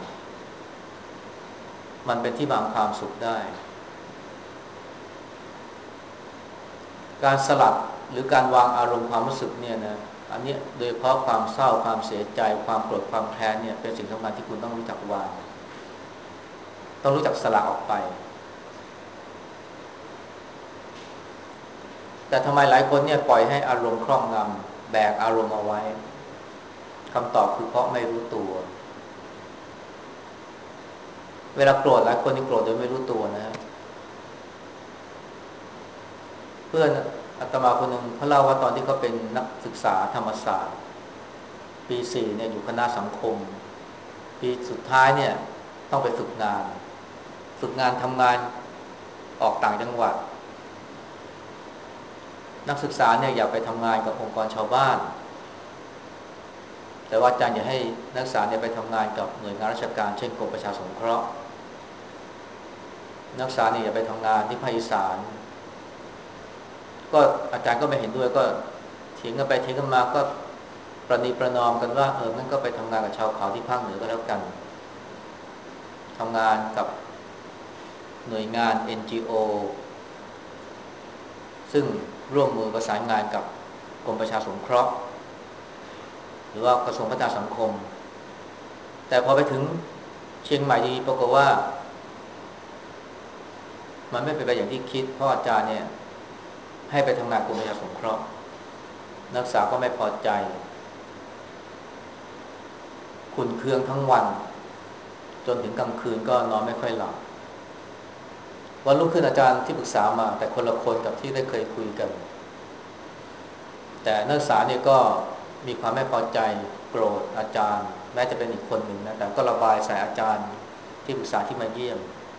มันเป็นที่มาของความสุขได้การสลัดหรือการวางอารมณ์ความรู้สึกเนี่ยนะอันนี้โดยเฉพาะความเศร้าความเสียใจความโกรธความแค้นเนี่ยเป็นสิ่งสำคัญที่คุณต้องรู้จักวางต้องรู้จักสละออกไปแต่ทำไมหลายคนเนี่ยปล่อยให้อารมณ์ครอบงำแบกอารมณ์เอาไว้คำตอบคือเพราะไม่รู้ตัวเวลาโกรธหลายคนนี่โกรธโดยไม่รู้ตัวนะเพื่อนอาตมาคนหนึ่งเขาเล่าว่าตอนที่เขาเป็นนักศึกษาธรรมศาสตร์ปีสี่เนี่ยอยู่คณะสังคมปีสุดท้ายเนี่ยต้องไปฝึกงานฝึกงานทำงานออกต่างจังหวัดนักศึกษาเนี่ยอยากไปทำงานกับองค์กรชาวบ้านแต่ว่าอาจารย์อยากให้นักศึกษาเนี่ยไปทำงานกับหน่วยงานราชการเช่นกรมประชาสงเคราะห์นักศึกษาเนี่ยอยากไปทำงานที่ภาคอีสานก็อาจารย์ก็ไม่เห็นด้วยก็เถียงกันไปเถียงกันมาก็ประนีประนอมกันว่าเอองั้นก็ไปทำงานกับชาวเขาที่ภาคเหนือก็แล้วกันทำงานกับหน่วยงาน เอ็น จี โอ ซึ่งร่วมมือประสานงานกับกรมประชาสงเคราะห์หรือว่ากระทรวงพัฒนาสังคมแต่พอไปถึงเชียงใหม่ดีปรากฏว่ามันไม่เป็นไปอย่างที่คิดเพราะอาจารย์เนี่ยให้ไปทำงานกรมประชาสงเคราะห์นักศึกษาก็ไม่พอใจขุ่นเคืองทั้งวันจนถึงกลางคืนก็นอนไม่ค่อยหลับวันรุ่งขึ้นอาจารย์ที่ปรึกษามาแต่คนละคนกับที่ได้เคยคุยกันแต่นักศึกษาเนี่ยก็มีความไม่พอใจโกรธอาจารย์แม้จะเป็นอีกคนหนึ่งนะแต่ก็ระบายใส่อาจารย์ที่ปรึกษาที่มาเยี่ยม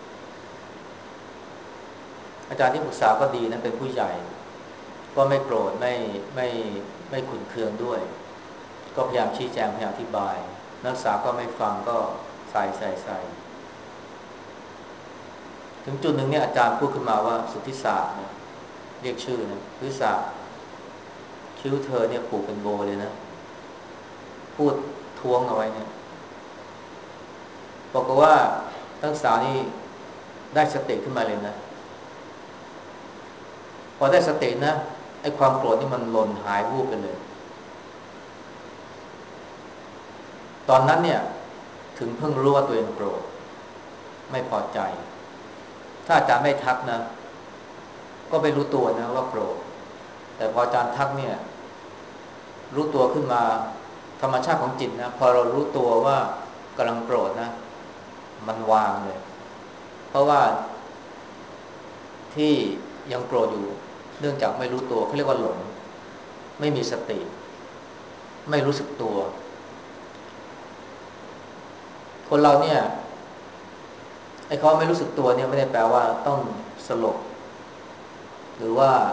อาจารย์ที่ปรึกษาก็ดีนะเป็นผู้ใหญ่ก็ไม่โกรธไม่ไม่ไม่ขุ่นเคืองด้วยก็พยายามชี้แจงพยายามอธิบายนักศึกษาก็ไม่ฟังก็ใส่ใส่ใส่ถึงจุดหนึ่งเนี่ยอาจารย์พูดขึ้นมาว่าสุทธิศาสตร์เนี่ยเรียกชื่อนะสุทธิศาสตร์คิ้วเธอเนี่ยปลูกเป็นโบเลยนะพูดท้วงเอาไว้เนี่ยบอกว่านักศึกษานี่ได้สติขึ้นมาเลยนะพอได้สตินะไอ้ความโกรธนี่มันหล่นหายวูบไปเลยตอนนั้นเนี่ยถึงเพิ่งรู้ว่าตัวเองโกรธไม่พอใจถ้าอาจารย์ไม่ทักนะก็ไม่รู้ตัวนะว่าโกรธแต่พออาจารย์ทักเนี่ยรู้ตัวขึ้นมาธรรมชาติของจิตนะพอเรารู้ตัวว่ากำลังโกรธนะมันวางเลยเพราะว่าที่ยังโกรธอยู่เนื่องจากไม่รู้ตัวเขาเรียกว่าหลงไม่มีสติไม่รู้สึกตัวคนเราเนี่ยไอ้เขาไม่รู้สึกตัวเนี่ยไม่ได้แปลว่าต้องสลบหรือว่า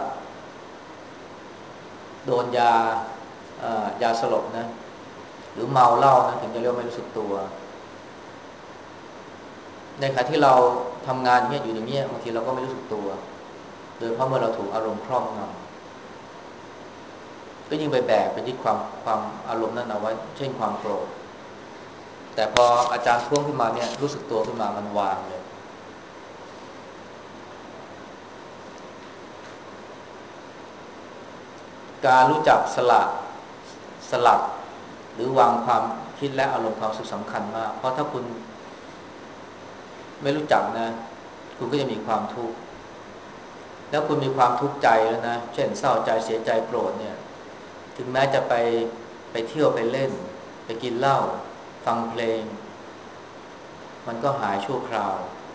โดนยายาสลบนะหรือเมาเหล้านะถึงจะเรียกไม่รู้สึกตัวในขณะที่เราทำงานอย่างเงี้ยอยู่อย่างเงี้ยบางทีเราก็ไม่รู้สึกตัวโดยเพราะเมื่อเราถูกอารมณ์ครอบงำก็ยิ่งไปแบกไปยึดความความอารมณ์นั้นเอาไว้เช่นความโกรธแต่พออาจารย์ท้วงขึ้นมาเนี่ยรู้สึกตัวขึ้นมามันวางเลยการรู้จักสละสลัดหรือวางความคิดและอารมณ์ความสุขสำคัญมากเพราะถ้าคุณไม่รู้จักนะคุณก็จะมีความทุกข์แล้วคุณมีความทุกข์ใจแล้วนะเช่นเศร้าใจเสียใจโกรธเนี่ยถึงแม้จะไปไปเที่ยวไปเล่นไปกินเหล้าฟังเพลงมันก็หายชั่วคราว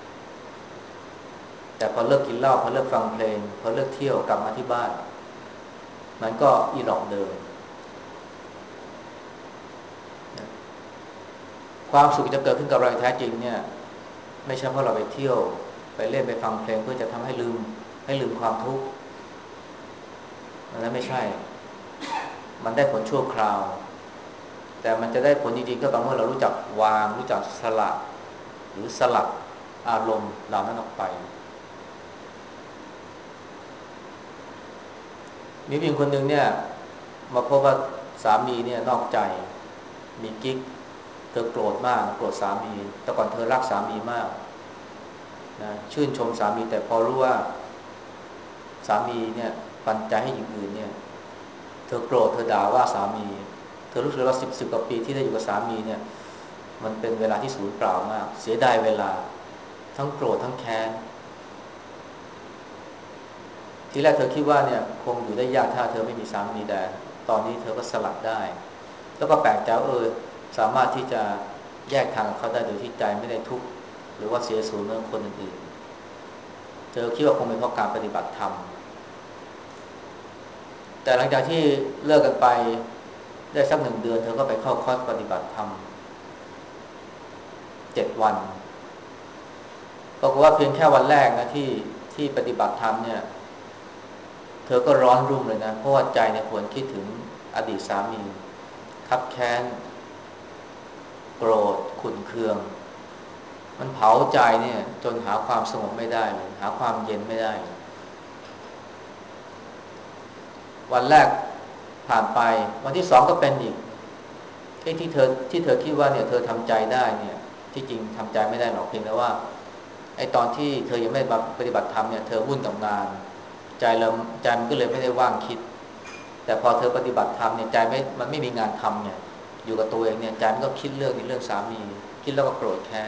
แต่พอเลิกกินเหล้าพอเลิกฟังเพลงพอเลิกเที่ยวกลับมาที่บ้านมันก็อีหลอกเดิมความสุขจะเกิดขึ้นกับเราแท้จริงเนี่ยไม่ใช่เพราะเราไปเที่ยวไปเล่นไปฟังเพลงเพื่อจะทำให้ลืมให้ลืมความทุกข์อันนั้นไม่ใช่มันได้ผลชั่วคราวแต่มันจะได้ผลจริงๆก็ต่อเมื่อเรารู้จักวางรู้จักสละหรือสลัดอารมณ์เหล่านั้นออกไปมีผู้หญิงคนหนึ่งเนี่ยมาพบว่าสามีเนี่ยนอกใจมีกิ๊กเธอโกรธมากโกรธสามีแต่ก่อนเธอรักสามีมากนะชื่นชมสามีแต่พอรู้ว่าสามีเนี่ยปันใจให้หญิงอื่นเนี่ยเธอโกรธเธอด่าว่าสามีเธอรู้สึกว่าสิบสิบกว่าปีที่ได้อยู่กับสามีเนี่ยมันเป็นเวลาที่สูญเปล่ามากเสียดายเวลาทั้งโกรธทั้งแค้นทีแรกเธอคิดว่าเนี่ยคงอยู่ได้ยากถ้าเธอไม่มีสามีแต่ตอนนี้เธอก็สลัดได้แล้วก็แปลกใจเออสามารถที่จะแยกทางกับเขาได้โดยที่ใจไม่ได้ทุกข์หรือว่าเสียสูญเหมือนคนอื่นๆเธอคิดว่าคงเป็นเพราะการปฏิบัติธรรมแต่หลังจากที่เลิกกันไปได้สักหนึ่งเดือนเธอก็ไปเข้าคอร์สปฏิบัติธรรมเจ็ดวันปรากฏว่าเพียงแค่วันแรกนะที่ที่ปฏิบัติธรรมเนี่ยเธอก็ร้อนรุ่มเลยนะเพราะว่าใจเนี่ยหวนคิดถึงอดีตสามีคับแค้นโกรธขุ่นเคืองมันเผาใจเนี่ยจนหาความสงบไม่ได้เลยหาความเย็นไม่ได้วันแรกผ่านไปวันที่สองก็เป็นอีกไอ้ที่เธอที่เธอคิดว่าเนี่ยเธอทำใจได้เนี่ยที่จริงทำใจไม่ได้หรอกเพียงแต่ว่าไอ้ตอนที่เธอยังไม่ปฏิบัติธรรมเนี่ยเธอวุ่นกับงานใจเราใจมันก็เลยไม่ได้ว่างคิดแต่พอเธอปฏิบัติธรรมเนี่ยใจไม่มันไม่มีงานทำเนี่ยอยู่กับตัวเองเนี่ยใจมันก็คิดเรื่องนี้เรื่องสามีคิดแล้วก็โกรธแค้น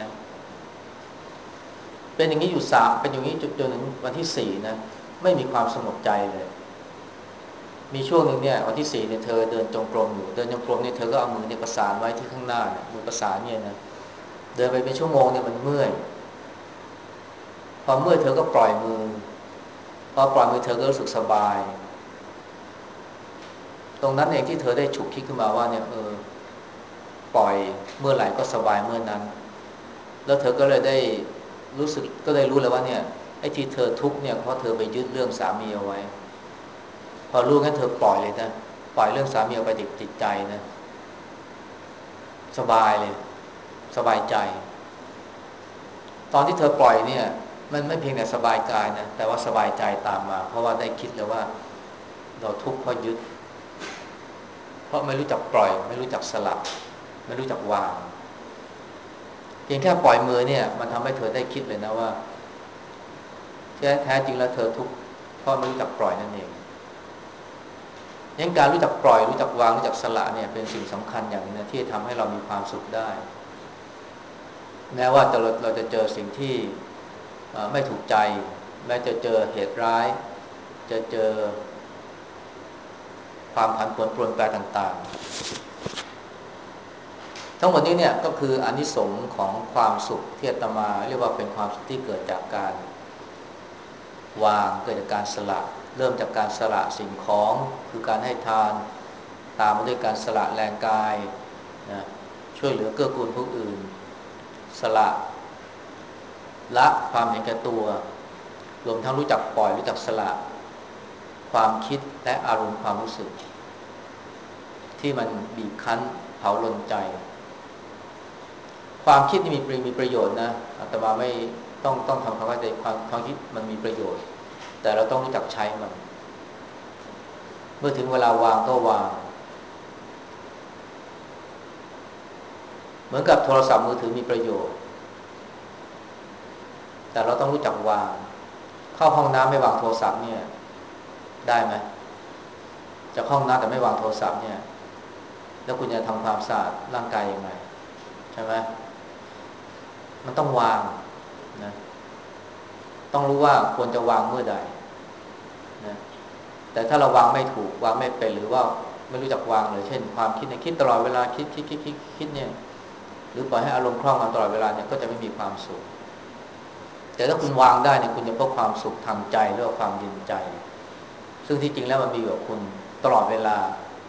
เป็นอย่างนี้อยู่สามเป็นอย่างนี้จนจนถึงวันที่สี่นะไม่มีความสงบใจเลยมีช่วงหนึ่งเนี่ยวันที่สี่เนี่ยเธอเดินจงกรมอยู่เดินจงกรมเนี่ยเธอก็เอามือเนี่ยประสานไว้ที่ข้างหน้าเนี่ยมือประสานเนี่ยนะเดินไปเป็นชั่วโมงเนี่ยมันเมื่อยพอเมื่อยเธอก็ปล่อยมือพอปล่อยมือเธอก็รู้สึกสบายตรงนั้นเองที่เธอได้ฉุกคิดขึ้นมาว่าเนี่ยเออปล่อยเมื่อไหร่ก็สบายเมื่อนั้นแล้วเธอก็เลยได้รู้สึกก็เลยรู้เลยว่าเนี่ยไอ้ที่เธอทุกข์เนี่ยเพราะเธอไปยึดเรื่องสามีเอาไว้พอรู้งั้นเธอปล่อยเลยนะปล่อยเรื่องสามีเอาไปติดติดใจนะสบายเลยสบายใจตอนที่เธอปล่อยเนี่ยมันไม่เพียงแต่สบายกายนะแต่ว่าสบายใจตามมาเพราะว่าได้คิดเลยว่าเราทุกข์เพราะยึดเพราะไม่รู้จักปล่อยไม่รู้จักสลับไม่รู้จักวางเพียงแค่ปล่อยมือเนี่ยมันทำให้เธอได้คิดเลยนะว่าแท้แท้จริงแล้วเธอทุกข์เพราะไม่รู้จักปล่อยนั่นเองยังการรู้จักปล่อยรู้จักวางรู้จักสละเนี่ยเป็นสิ่งสำคัญอย่างนึงนะที่ทำให้เรามีความสุขได้แม้ว่าเราเราจะเจอสิ่งที่ไม่ถูกใจแม้จะเจอเหตุร้ายจะเจอความผันผวนเปลี่ยนแปลงต่างๆทั้งหมดนี้เนี่ยก็คืออานิสงส์ของความสุขที่อาตมาเรียกว่าเป็นความสุขที่เกิดจากการวางเกิดจากการสละเริ่มจากการสละสิ่งของคือการให้ทานตามมาด้วยการสละแรงกายนะช่วยเหลือเกื้อกูลผู้อื่นสละละความเห็นแก่ตัวรวมทั้งรู้จักปล่อยรู้จักสละความคิดและอารมณ์ความรู้สึกที่มันบีบคั้นเผาลนใจความคิดนี่มีมีประโยชน์นะอาตมาไม่ต้องต้องทำความเข้าใจความความคิดมันมีประโยชน์แต่แต่เราต้องรู้จักใช้มันเมื่อถึงเวลาวางก็วางเหมือนกับโทรศัพท์มือถือมีประโยชน์แต่เราต้องรู้จักวางเข้าห้องน้ำไม่วางโทรศัพท์เนี่ยได้ไหมจะเข้าห้องน้ำแต่ไม่วางโทรศัพท์เนี่ยแล้วคุณจะทำความสะอาดร่างกายยังไงใช่ไหมมันต้องวางนะต้องรู้ว่าควรจะวางเมื่อใดนะแต่ถ้าเราวางไม่ถูกวางไม่เป็นหรือว่าไม่รู้จักวางเลยเช่นความคิดเนี่ยคิดตลอดเวลาคิดคิดคิดคิดคิดเนี่ยหรือปล่อยให้อารมณ์ครอบงำตลอดเวลาเนี่ยก็จะไม่มีความสุขแต่ถ้าคุณวางได้เนี่ยคุณจะพบความสุขทางใจหรือว่าความเย็นใจซึ่งที่จริงแล้วมันมีอยู่กับคุณตลอดเวลา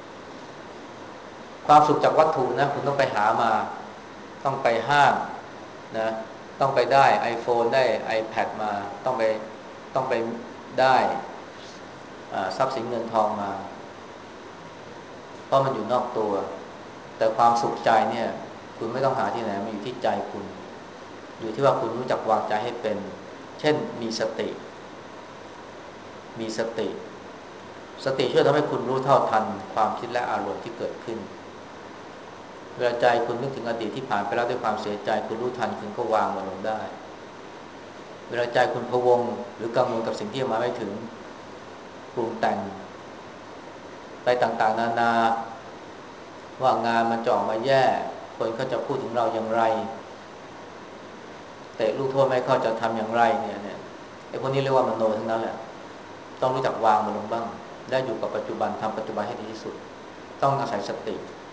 ความสุขจากวัตถุนะคุณต้องไปหามาต้องไปห้างนะต้องไปได้ iPhone ได้ iPad มาต้องไปต้องไปได้ทรัพย์สินเงินทองมาเพราะมันอยู่นอกตัวแต่ความสุขใจเนี่ยคุณไม่ต้องหาที่ไหนมันอยู่ที่ใจคุณอยู่ที่ว่าคุณรู้จักวางใจให้เป็นเช่นมีสติมีสติสติช่วยทำให้คุณรู้เท่าทันความคิดและอารมณ์ที่เกิดขึ้นเวลาใจคุณนึกถึงอดีตที่ผ่านไปแล้วด้วยความเสียใจคุณรู้ทันคุณก็วางมันลงได้เวลาใจคุณพะวงหรือกังวลกับสิ่งที่มาไม่ถึงปรุงแต่งไปต่างๆนานาว่างานมันจะออกมาแย่คนเขาจะพูดถึงเราอย่างไรเตะลูกโทษไม่เข้าจะทำอย่างไรเนี่ยเนี่ยไอ้พวกนี้เรียกว่ามโนทั้งนั้นแหละต้องรู้จักวางมันลงบ้างได้อยู่กับปัจจุบันทำปัจจุบันให้ดีที่สุดต้องอาศัยสติ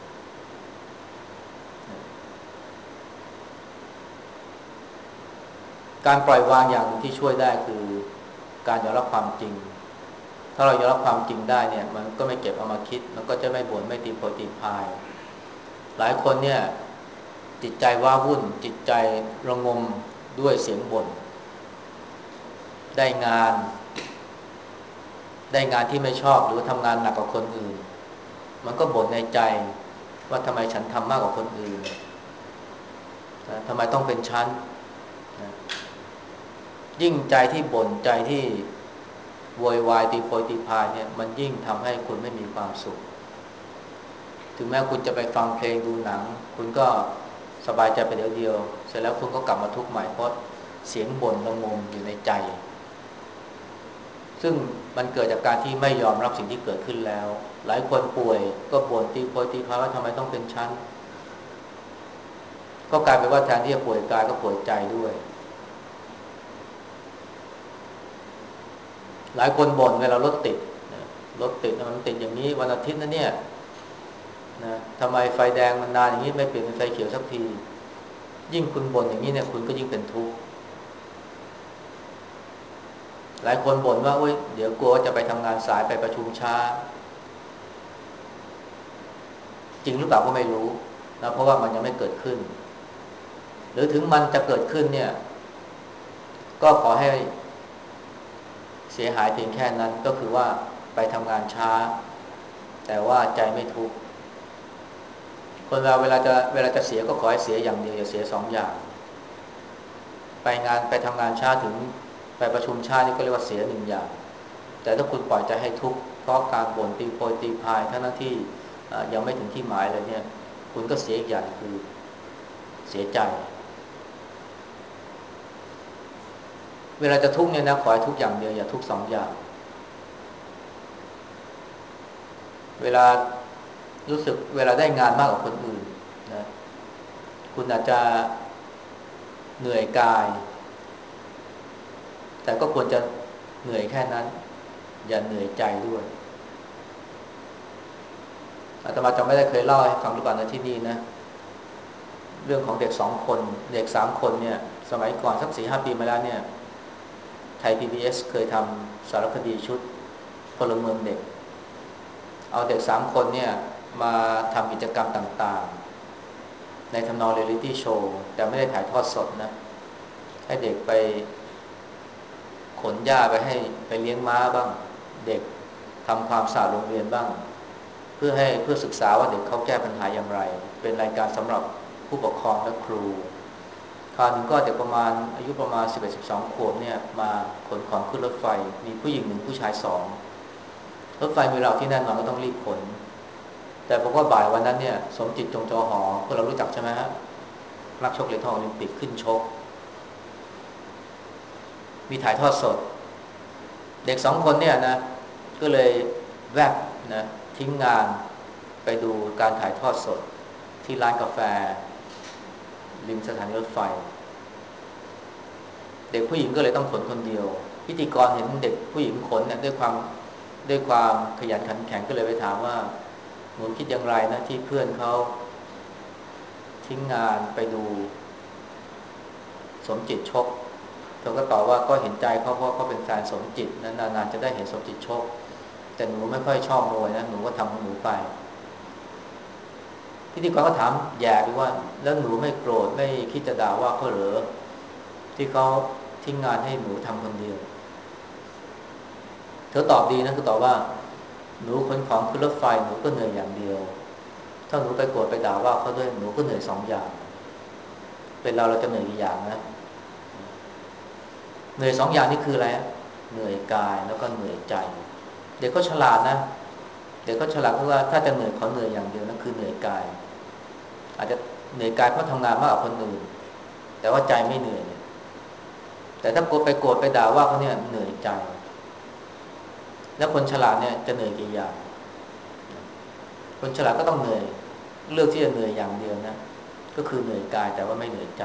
การปล่อยวางอย่างที่ช่วยได้คือการยอมรับความจริงถ้าเรายอมรับความจริงได้เนี่ยมันก็ไม่เก็บเอามาคิดมันก็จะไม่บ่นไม่ตีโพยตีพายหลายคนเนี่ยจิตใจว้าวุ่นจิตใจระงมด้วยเสียงบ่นได้งานได้งานที่ไม่ชอบหรือทำงานหนักกว่าคนอื่นมันก็บ่นในใจว่าทำไมฉันทำมากกว่าคนอื่นนะทำไมต้องเป็นฉันนะยิ่งใจที่บ่นใจที่โวยวายตีโพยตีพายเนี่ยมันยิ่งทำให้คุณไม่มีความสุขถึงแม้คุณจะไปฟังเพลงดูหนังคุณก็สบายใจไปเดี๋ยวเดียวเสร็จแล้วคุณก็กลับมาทุกข์ใหม่เพราะเสียงบ่นระงมอยู่ในใจซึ่งมันเกิดจากการที่ไม่ยอมรับสิ่งที่เกิดขึ้นแล้วหลายคนป่วยก็บ่นตีโพยตีพายว่าทำไมต้องเป็นฉันก็กลายเป็นว่าแทนที่จะป่วยกายก็ป่วยใจด้วยหลายคนบ่นเวลารถติดรถติดมันติดอย่างนี้วันอาทิตย์นะเนี่ยนะทำไมไฟแดงมันนานอย่างนี้ไม่เปลี่ยนเป็นไฟเขียวสักทียิ่งคุณบ่นอย่างนี้เนี่ยคุณก็ยิ่งเป็นทุกข์หลายคนบ่นว่าเว้ยเดี๋ยวกลัวจะไปทำงานสายไปประชุมช้าจริงหรือเปล่าก็ไม่รู้นะเพราะว่ามันยังไม่เกิดขึ้นหรือถึงมันจะเกิดขึ้นเนี่ยก็ขอให้เสียหายเพียงแค่นั้นก็คือว่าไปทำงานช้าแต่ว่าใจไม่ทุกข์คนเราเวลาจะเวลาจะเสียก็ขอให้เสียอย่างเดียวอย่าเสียสองอย่างไปงานไปทำงานช้าถึงไปประชุมช้านี่ก็เรียกว่าเสียหนึ่งอย่างแต่ถ้าคุณปล่อยใจให้ทุกข์เพราะการบ่นตีโพยตีพายทั้งที่ยังไม่ถึงที่หมายเลยเนี่ยคุณก็เสียอีกอย่างคือเสียใจเวลาจะทุกข์เนี่ยนะขอให้ทุกข์อย่างเดียวอย่าทุกข์สองอย่างเวลารู้สึกเวลาได้งานมากกว่าคนอื่นนะคุณอาจจะเหนื่อยกายแต่ก็ควรจะเหนื่อยแค่นั้นอย่าเหนื่อยใจด้วยอาตมาจำไม่ได้เคยเล่าให้ฟังหรือเปล่าในที่นี่นะเรื่องของเด็กสองคนเด็กสามคนเนี่ยสมัยก่อนสักสี่ห้าปีมาแล้วเนี่ยไทย พี บี เอส เคยทำสารคดีชุดพลเมืองเด็กเอาเด็กสามคนเนี่ยมาทำกิจกรรมต่างๆในทำนองเรียลลิตี้โชว์แต่ไม่ได้ถ่ายทอดสดนะให้เด็กไปขนหญ้าไปให้ไปเลี้ยงม้าบ้างเด็กทำความสะอาดโรงเรียนบ้างเพื่อให้เพื่อศึกษาว่าเด็กเขาแก้ปัญหาอย่างไรเป็นรายการสำหรับผู้ปกครองและครูคราวหนึ่งก็เด็กประมาณอายุประมาณสิบเอ็ดสิบสองขวบเนี่ยมาขนของขึ้นรถไฟมีผู้หญิงหนึ่งผู้ชายสองรถไฟมีเราที่แน่นอนก็ต้องรีบขนแต่ผมว่าบ่ายวันนั้นเนี่ยสมจิตจงจอหอพวกเรารู้จักใช่ไหมฮะนักชกเหรียญทองโอลิมปิกขึ้นชกมีถ่ายทอดสดเด็กสองคนเนี่ยนะก็เลยแวบนะทิ้งงานไปดูการถ่ายทอดสดที่ร้านกาแฟริมสถานีรถไฟเด็กผู้หญิงก็เลยต้องขนคนเดียวพิธีกรเห็นเด็กผู้หญิงขนเนี่ยด้วยความด้วยความขยันขันแข็งก็เลยไปถามว่าหนูคิดอย่างไรนะที่เพื่อนเขาทิ้งงานไปดูสมจิตชกเธอก็ตอบว่าก็เห็นใจเขาเพราะเขาเป็นแฟนสมจิตนานๆจะได้เห็นสมจิตชกแต่หนูไม่ค่อยชอบมวยนะหนูก็ทำของหนูไปพิธีกรก็ถามแย่ไปว่าแล้วหนูไม่โกรธไม่คิดจะด่าว่าเขาเหรอที่เขาทิ้งงานให้หนูทำคนเดียวเธอตอบดีนะคือตอบว่าหนูขนของขึ้นรถไฟหนูก็เหนื่อยอย่างเดียวถ้าหนูไปโกรธไปด่าว่าเขาด้วยหนูก็เหนื่อยสองอย่างเป็นเราเราจะเหนื่อยกี่อย่างนะเหนื่อยสองอย่างนี่คืออะไรเหนื่อยกายแล้วก็เหนื่อยใจเด็กก็ฉลาดนะเด็กก็ฉลาดเพราะว่าถ้าจะเหนื่อยเขาเหนื่อยอย่างเดียวนั่นคือเหนื่อยกายอาจจะเหนื่อยกายเพราะทำงานมากกว่าคนอื่นแต่ว่าใจไม่เหนื่อยแต่ถ้าโกรธไปโกรธไปด่าว่าเขาเนี่ยเหนื่อยใจแล้วคนฉลาดเนี่ยจะเหนื่อยกี่อย่างคนฉลาดก็ต้องเหนื่อยเลือกที่จะเหนื่อยอย่างเดียวนะก็คือเหนื่อยกายแต่ว่าไม่เหนื่อยใจ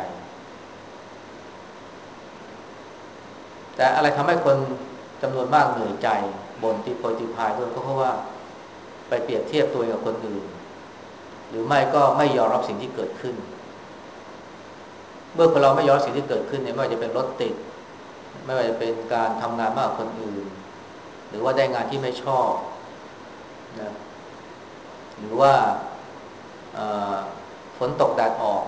แต่อะไรทำให้คนจำนวนมากเหนื่อยใจบ่นตีโพยตีพายด้วยก็เพราะว่าไปเปรียบเทียบตัวกับคนอื่นหรือไม่ก็ไม่ยอมรับสิ่งที่เกิดขึ้นเมื่อคนเราไม่ยอมรับสิ่งที่เกิดขึ้นเนี่ยไม่ว่าจะเป็นรถติดไม่ว่าจะเป็นการทำงานมากกว่าคนอื่นหรือว่าได้งานที่ไม่ชอบนะหรือว่าฝนตกแดดออก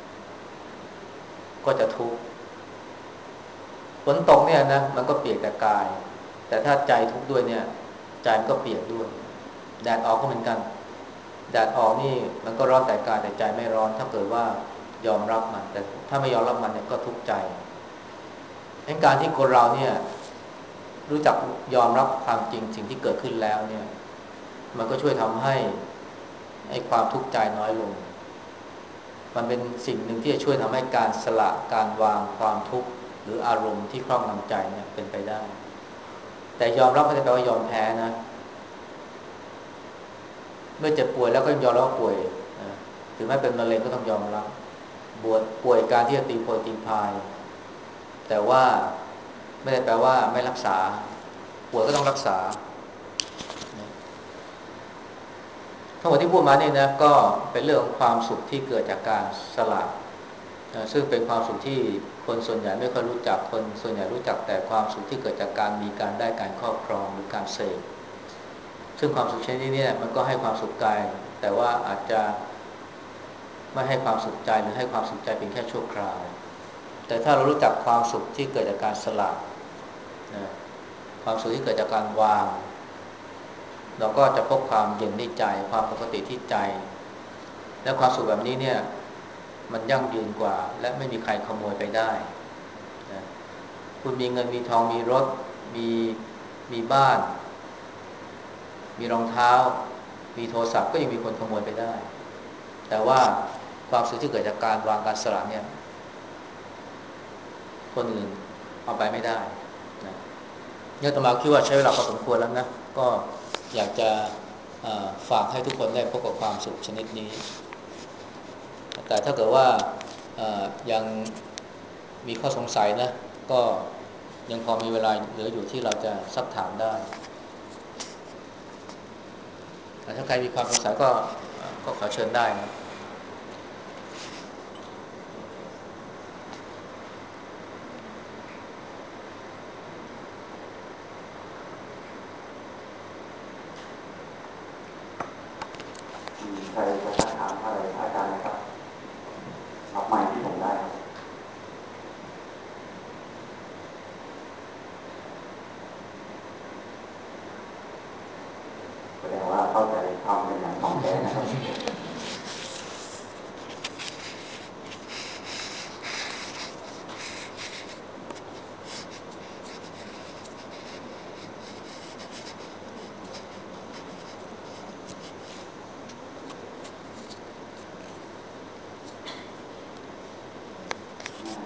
ก็จะทุกข์ฝนตกเนี่ยนะมันก็เปียกแต่กายแต่ถ้าใจทุกข์ด้วยเนี่ยใจมันก็เปียกด้วยแดดออกก็เหมือนกันแดดออกนี่มันก็ร้อนแต่กายแต่ใจไม่ร้อนถ้าเกิดว่ายอมรับมันแต่ถ้าไม่ยอมรับมันเนี่ยก็ทุกข์ใจงั้นการที่คนเราเนี่ยรู้จักยอมรับความจริงสิ่งที่เกิดขึ้นแล้วเนี่ยมันก็ช่วยทำให้ไอ้ความทุกข์ใจน้อยลงมันเป็นสิ่งหนึ่งที่จะช่วยทำให้การสละการวางความทุกข์หรืออารมณ์ที่ครอบงำใจเนี่ยเป็นไปได้แต่ยอมรับไม่ได้แปลว่ายอมแพ้นะเมื่อเจ็บป่วยแล้วก็ยอมรับว่าป่วยนะถึงแม้เป็นมะเร็งก็ต้องยอมรับบวดป่วยการที่จะตีโพยตีพายแต่ว่าไม่ได้แปลว่าไม่รักษาป่วยก็ต้องรักษาทั้งหมดที่พูดมาเนี่ยนะก็เป็นเรื่องของความสุขที่เกิดจากการสละซึ่งเป็นความสุขที่คนส่วนใหญ่ไม่ค่อยรู้จักคนส่วนใหญ่รู้จักแต่ความสุขที่เกิดจากการมีการได้การครอบครองหรือการเสพซึ่งความสุขชนิดนี้เนี่ยมันก็ให้ความสุขกายแต่ว่าอาจจะไม่ให้ความสุขใจหรือให้ความสุขใจเป็นแค่ชั่วคราวแต่ถ้าเรารู้จักความสุขที่เกิดจากการสละนะความสุขที่เกิดจากการวางเราก็จะพบความเย็นที่ใจความปกติที่ใจและความสุขแบบนี้เนี่ยมันยั่งยืนกว่าและไม่มีใครขโมยไปได้นะคุณมีเงินมีทองมีรถมีมีบ้านมีรองเท้ามีโทรศัพท์ก็ยังมีคนขโมยไปได้แต่ว่าความสุขที่เกิดจากการวางการสละเนี่ยคนอื่นเอาไปไม่ได้นะเนี่ยอาตมาคิดว่าใช้เวลาพอสมควรแล้วนะก็อยากจะฝากให้ทุกคนได้พบกับความสุขชนิดนี้แต่ถ้าเกิดว่ายังมีข้อสงสัยนะก็ยังพอมีเวลาเหลืออยู่ที่เราจะซักถามได้ถ้าใครมีความสงสัยก็ก็ขอเชิญได้นะใครจะซักถามอะไรอาจารย์นะครับรับไมค์ที่ผมได้ครับแสดงว่าเข้าใจทำเป็นอย่างท่องแท้นะครับ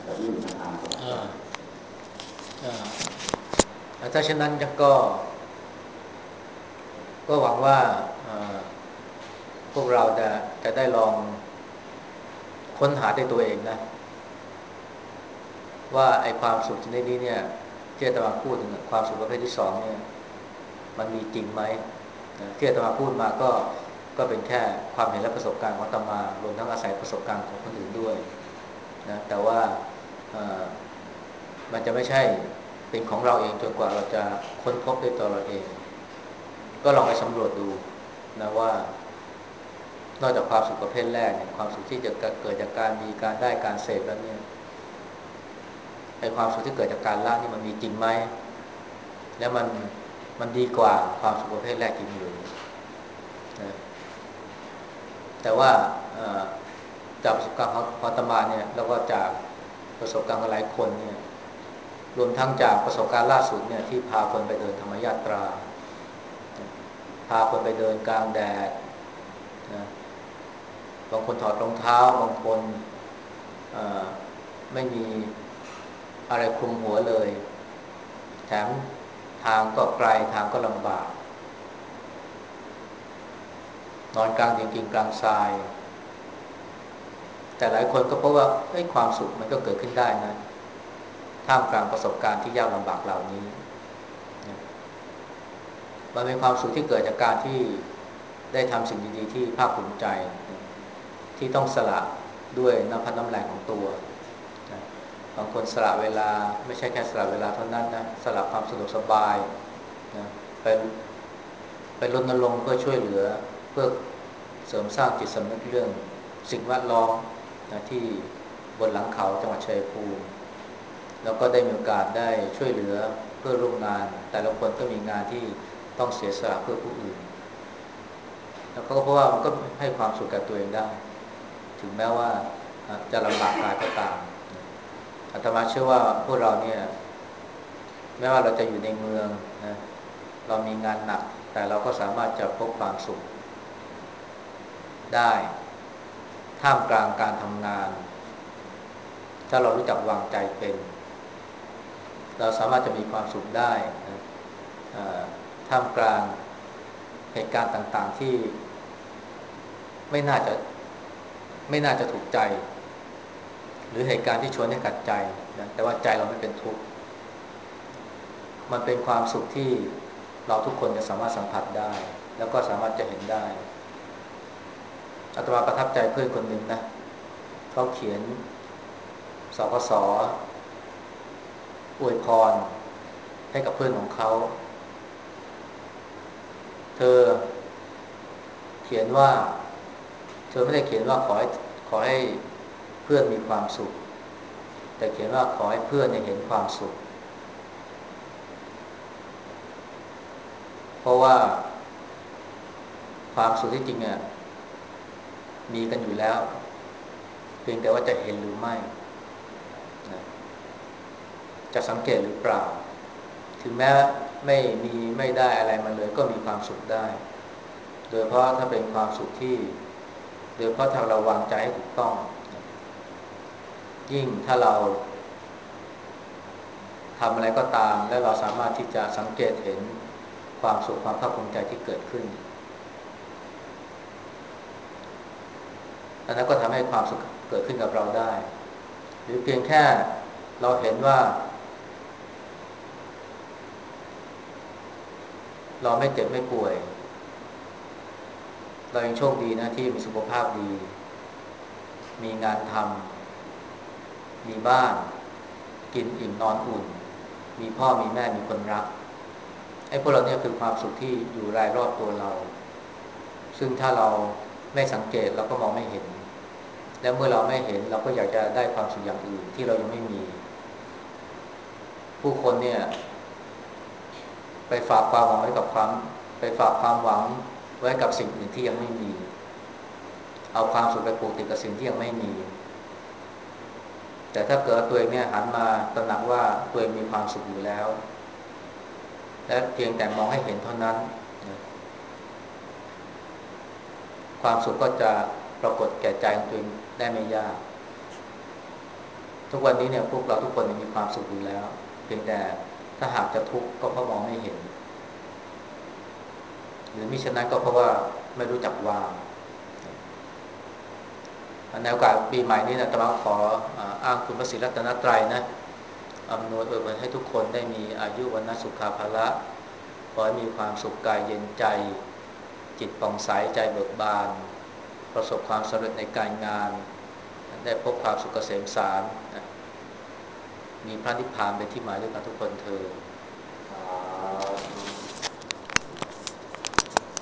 จะวิ่งนานๆก็อ่าอ่าถ้าเช่นนั้นก็ก็หวังว่าพวกเราจะจะได้ลองค้นหาด้วยตัวเองนะว่าไอ้ความสุขชนิดนี้เนี่ยที่อาตมาพูดถึงความสุขประเภทที่สองเนี่ยมันมีจริงไหมที่อาตมาพูดมาก็ก็เป็นแค่ความเห็นและประสบการณ์ของอาตมารวมทั้งอาศัยประสบการณ์ของคนอื่นด้วยนะแต่ว่ามันจะไม่ใช่เป็นของเราเองจนกว่าเราจะค้นพบด้วยตัวเราเองก็ลองไปสำรวจดูนะว่านอกจากความสุขประเภทแรกเนี่ยความสุขที่จะเกิดจากการมีการได้การเสพแล้วเนี่ยไอ้ความสุขที่เกิดจากการละนี่มันมีจริงไหมแล้วมันมันดีกว่าความสุขประเภทแรกจริงหรือนะแต่ว่าจากประสบการณ์ของอาตมาเนี่ยแล้วก็จากประสบการณ์ของหลายคนเนี่ยรวมทั้งจากประสบการณ์ล่าสุดเนี่ยที่พาคนไปเดินธรรมยาตราพาคนไปเดินกลางแดดนะบางคนถอดรองเท้าบางคนไม่มีอะไรคลุมหัวเลยแถมทางก็ไกลทางก็ลำบากนอนกลางดินกินกลางทรายแต่หลายคนก็พบว่าเอ้ยความสุขมันก็เกิดขึ้นได้นะท่ามกลางประสบการณ์ที่ยากลำบากเหล่านี้มันเป็นความสุขที่เกิดจากการที่ได้ทำสิ่งดีๆที่ภาคภูมิใจที่ต้องสละด้วยน้ำพักน้ำแรงของตัวบางคนสละเวลาไม่ใช่แค่สละเวลาเท่านั้นนะสละความสะดวกสบายนะไปไปรณรงค์เพื่อช่วยเหลือเพื่อเสริมสร้างจิตสำนึกเรื่องสิ่งแวดล้อมนะที่บนหลังเขาจังหวัดชัยภูมิแล้วก็ได้มีโอกาสได้ช่วยเหลือเพื่อร่วมงานแต่ละคนก็มีงานที่ต้องเสียสละเพื่อผู้อื่นแล้วก็เพราะว่ามันก็ให้ความสุขกับตัวเองได้ถึงแม้ว่าจะลำบากกายก็ตามอาตมาเชื่อว่าพวกเราเนี่ยแม้ว่าเราจะอยู่ในเมืองนะเรามีงานหนักแต่เราก็สามารถจะพบความสุขได้ท่ามกลางการทำงานถ้าเรารู้จักวางใจเป็นเราสามารถจะมีความสุขได้นะท่ามกลางเหตุการณ์ต่างๆที่ไม่น่าจะไม่น่าจะถูกใจหรือเหตุการณ์ที่ชวนให้ขัดใจนะแต่ว่าใจเราไม่เป็นทุกข์มันเป็นความสุขที่เราทุกคนจะสามารถสัมผัสได้แล้วก็สามารถจะเห็นได้อาตมาประทับใจเพื่อนคนหนึ่งนะเขาเขียนสกสอวยพรให้กับเพื่อนของเขาเธอเขียนว่าเธอไม่ได้เขียนว่าขอให้ขอให้เพื่อนมีความสุขแต่เขียนว่าขอให้เพื่อนเห็นความสุขเพราะว่าความสุขที่จริงเนี่ยมีกันอยู่แล้วเพียงแต่ว่าจะเห็นหรือไม่นะจะสังเกตหรือเปล่าถึงแม้ไม่มีไม่ได้อะไรมาเลยก็มีความสุขได้โดยเพราะถ้าเป็นความสุขที่โดยเพราะถ้าเราวางใจให้ถูกต้องยิ่งถ้าเราทำอะไรก็ตามและเราสามารถที่จะสังเกตเห็นความสุขความภาคภูมิใจที่เกิดขึ้นอันนั้นก็ทำให้ความสุขเกิดขึ้นกับเราได้หรือเพียงแค่เราเห็นว่าเราไม่เจ็บไม่ป่วยเรายังโชคดีนะที่มีสุขภาพดีมีงานทำมีบ้านกินอิ่มนอนอุ่นมีพ่อมีแม่มีคนรักไอ้พวกเราเนี่ยคือความสุขที่อยู่รายรอบตัวเราซึ่งถ้าเราไม่สังเกตเราก็มองไม่เห็นและเมื่อเราไม่เห็นเราก็อยากจะได้ความสุขอย่างอื่นที่เรายังไม่มีผู้คนเนี่ยไปฝากความหวังไว้กับความไปฝากความหวังไว้กับสิ่งอื่นที่ยังไม่มีเอาความสุขไปผูกติดกับสิ่งที่ยังไม่มีแต่ถ้าเกิดตัวเองเนี่ยหันมาตระหนักว่าตัวเองมีความสุขอยู่แล้วและเพียงแต่มองให้เห็นเท่านั้นความสุขก็จะปรากฏแก่ใจของตัวเองได้ไม่ยากทุกวันนี้เนี่ยพวกเราทุกคนมีความสุขอยู่แล้วเพียงแต่ถ้าหากจะทุกข์ก็เพราะมองไม่เห็นหรือมิฉะนั้นก็เพราะว่าไม่รู้จักวางในโอกาสปีใหม่นี้นะอาตมาขออ้างคุณพระศรีรัตนตรัยนะอำนวยอวยพรให้ทุกคนได้มีอายุวันนะสุขภาละขอให้มีความสุขกายเย็นใจจิตผ่องใสใจเบิกบานประสบความสำเร็จในการงานได้พบความสุขเกษมสารมีพระนิพพานเป็นที่หมายด้วยกันทุกคนเทอญ